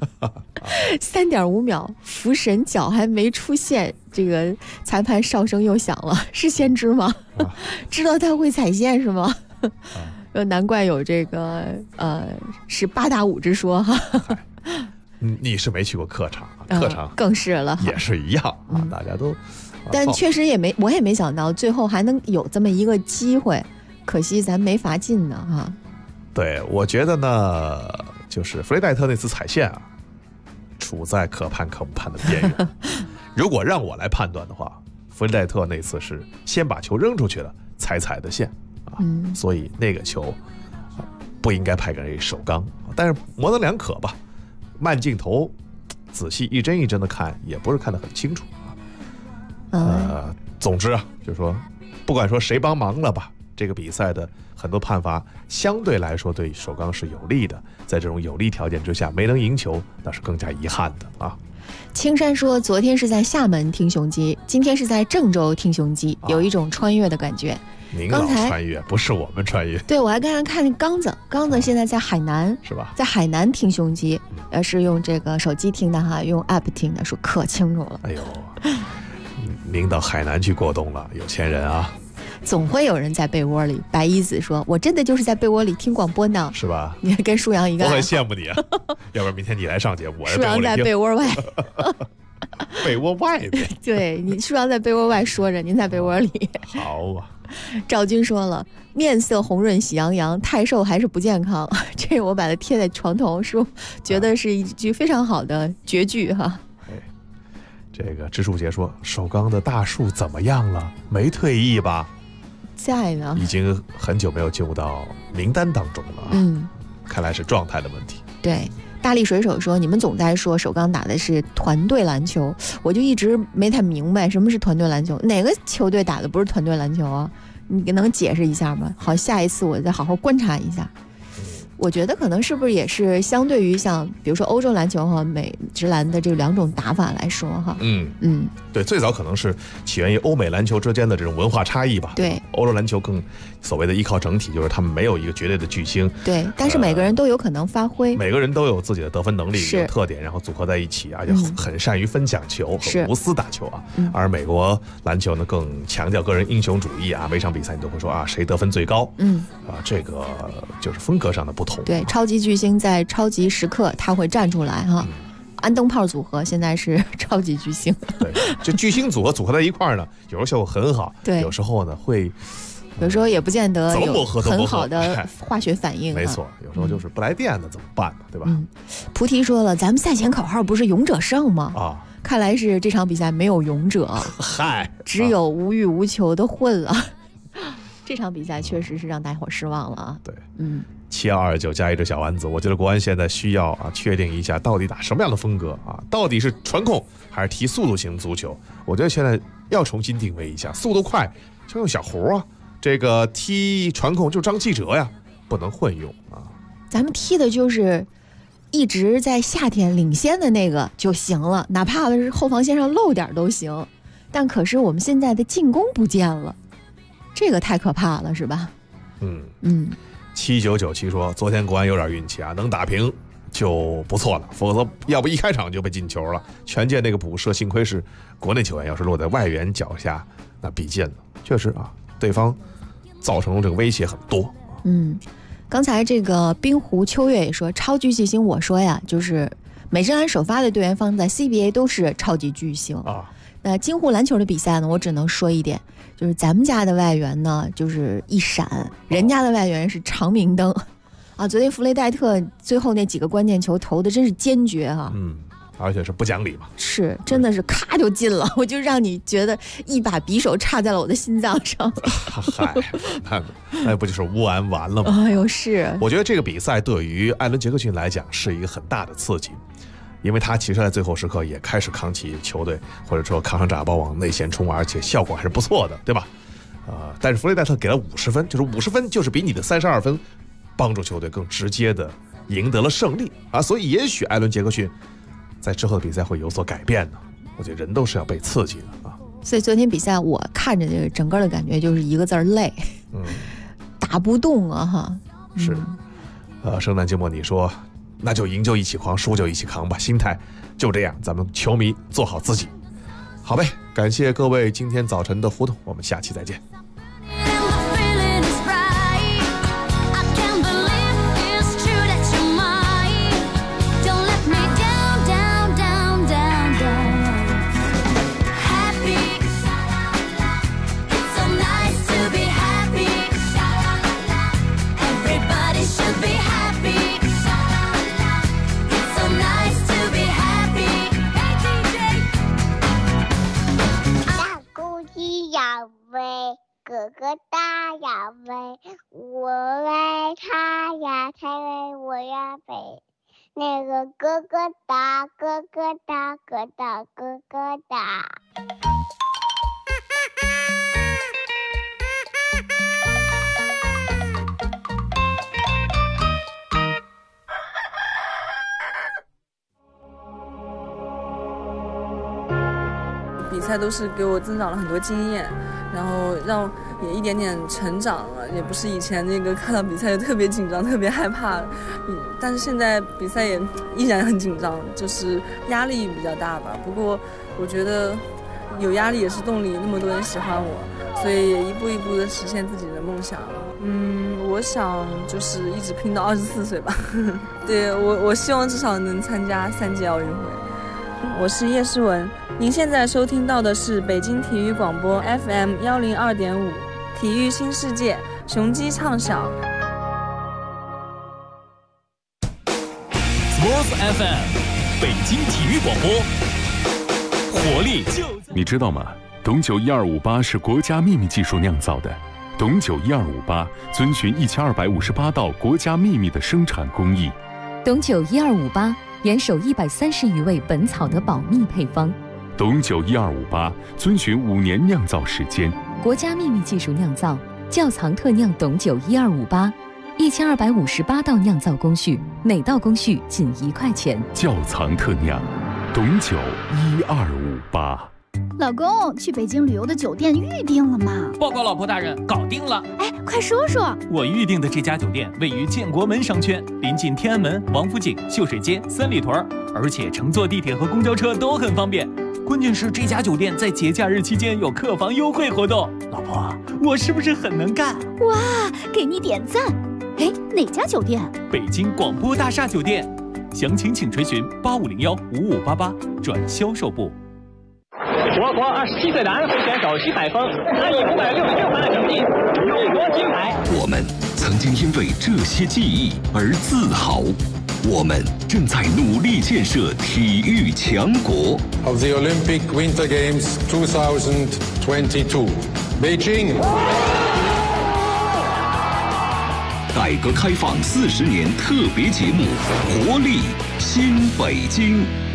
，3.5秒，福神脚还没出现，这个裁判哨声又响了，是先知吗？知道他会踩线是吗？难怪有这个是8打5之说哈。 你是没去过客场，客场更是了， 也是一样啊，大家都。 但确实我也没想到最后还能有这么一个机会，可惜咱没法进呢哈。 对，我觉得呢，就是弗雷戴特那次踩线啊，处在可判可不判的边缘。如果让我来判断的话，弗雷戴特那次是先把球扔出去了，才踩的线啊，所以那个球不应该派给首钢。但是模棱两可吧，慢镜头仔细一帧一帧的看，也不是看得很清楚啊。总之啊，就是说，不管说谁帮忙了吧。这个比赛的很多判罚相对来说对首钢是有利的，在这种有利条件之下没能赢球，那是更加遗憾的啊。 青山说，昨天是在厦门听雄鸡，今天是在郑州听雄鸡，有一种穿越的感觉。 您老穿越，不是我们穿越。 对，我还刚才看刚子现在在海南， 是吧？ 在海南听雄鸡，是用这个手机听的哈，用 app 听的，说可清楚了。 哎呦，您到海南去过冬了，有钱人啊！ 总会有人在被窝里。白衣子说，我真的就是在被窝里听广播呢， 是吧？ 你还跟舒阳一个， 我很羡慕你啊。要不然明天你来上节目， 舒阳在被窝外。 被窝外面。 对，你舒阳在被窝外说着，您在被窝里。 好啊。 赵军说了，面色红润喜洋洋，太瘦还是不健康。这我把它贴在床头，是觉得是一句非常好的绝句哈。 这个知树杰说，首钢的大树怎么样了？没退役吧？ 在呢， 已经很久没有进入到名单当中了。看来是状态的问题。 对，大力水手说，你们总在说首钢打的是团队篮球，我就一直没太明白什么是团队篮球，哪个球队打的不是团队篮球啊？你能解释一下吗？好，下一次我再好好观察一下。我觉得可能是不是也是相对于像比如说欧洲篮球和美职篮的这两种打法来说哈， 对，最早可能是起源于欧美篮球之间的这种文化差异吧。 对， 欧洲篮球更所谓的依靠整体，就是他们没有一个绝对的巨星。 对，但是每个人都有可能发挥， 每个人都有自己的得分能力、有特点，然后组合在一起啊，就很善于分享球和无私打球啊。而美国篮球呢，更强调个人英雄主义啊，每场比赛你都会说啊，谁得分最高。这个就是风格上的不同。 对，超级巨星在超级时刻他会站出来哈。安灯泡组合现在是超级巨星。 对，这巨星组合在一块儿呢，有时候效果很好， 对， 有时候呢会， 有时候也不见得有很好的化学反应。 没错，有时候就是不来电的怎么办呢？对吧？ 菩提说了，咱们赛前口号不是勇者胜吗？ 啊， 看来是这场比赛没有勇者， 嗨， 只有无欲无求的混了。这场比赛确实是让大伙失望了啊。 对，7229加一只小丸子，我觉得国安现在需要确定一下到底打什么样的风格啊？到底是传控还是踢速度型足球？我觉得现在要重新定位一下，速度快就用小胡啊，这个踢传控就张继哲呀，不能混用啊。 咱们踢的就是一直在夏天领先的那个就行了，哪怕是后防线上漏点都行。但可是我们现在的进攻不见了，这个太可怕了，是吧 ？7997说，昨天国安有点运气啊，能打平就不错了，否则要不一开场就被进球了。权健那个补射，幸亏是国内球员，要是落在外援脚下，那必进了。确实啊，对方造成这个威胁很多。 刚才这个冰湖秋月也说，超级巨星，我说呀，就是美职篮首发的队员放在 CBA 都是超级巨星啊。那京沪篮球的比赛呢，我只能说一点，就是咱们家的外援呢就是一闪，人家的外援是长明灯啊。昨天弗雷戴特最后那几个关键球投的真是坚决啊， 而且是不讲理嘛， 是真的是咔就进了，我就让你觉得一把匕首插在了我的心脏上。 嗨，那不就是乌安完了吗？ 哎呦，是。 我觉得这个比赛对于艾伦·杰克逊来讲是一个很大的刺激。因为他其实在最后时刻也开始扛起球队，或者说扛上炸包往内线冲，而且效果还是不错的，对吧？但是弗雷戴特给了50分，就是50分就是比你的32分帮助球队更直接的赢得了胜利啊！所以也许艾伦·杰克逊在之后的比赛会有所改变呢。我觉得人都是要被刺激的啊。 所以昨天比赛我看着这个整个的感觉就是一个字儿累，打不动啊哈。 是，圣诞节末你说。那就赢就一起狂，输就一起扛吧，心态就这样，咱们球迷做好自己，好呗。感谢各位今天早晨的互动，我们下期再见。 哥哥大呀喂，我喂他呀，他喂我呀喂。那个哥哥大，哥哥大，哥大哥哥大。 比赛都是给我增长了很多经验，然后让也一点点成长了，也不是以前那个看到比赛就特别紧张、特别害怕，但是现在比赛也依然很紧张，就是压力比较大吧。不过我觉得有压力也是动力，那么多人喜欢我，所以也一步一步的实现自己的梦想。我想就是一直拼到24岁吧。对，我希望至少能参加3届奥运会。我是叶诗文，您现在收听到的是北京体育广播 FM 102.5，体育新世界，雄鸡唱响。 Sports FM 北京体育广播， 活力。你知道吗？董酒1258是国家秘密技术酿造的。董酒1258遵循1258道国家秘密的生产工艺。 董酒1258严守130余味本草的保密配方。 董酒1258遵循5年酿造时间， 国家秘密技术酿造，窖藏特酿董酒1258，1258道酿造工序，每道工序仅1块钱。 窖藏特酿，董酒1258。 老公，去北京旅游的酒店预定了吗？ 报告老婆大人，搞定了。 哎，快说说。 我预定的这家酒店位于建国门商圈，临近天安门、王府井、秀水街、三里屯，而且乘坐地铁和公交车都很方便。关键是这家酒店在节假日期间有客房优惠活动。老婆，我是不是很能干？ 哇，给你点赞。哎，哪家酒店？ 北京广播大厦酒店。详情请垂询85015588转销售部。 我国27岁男会选手徐海峰，他以566分的成绩勇夺金牌。 我们曾经因为这些记忆而自豪，我们正在努力建设体育强国。 Of the Olympic Winter Games 2022, Beijing。 改革开放40年特别节目《活力新北京》。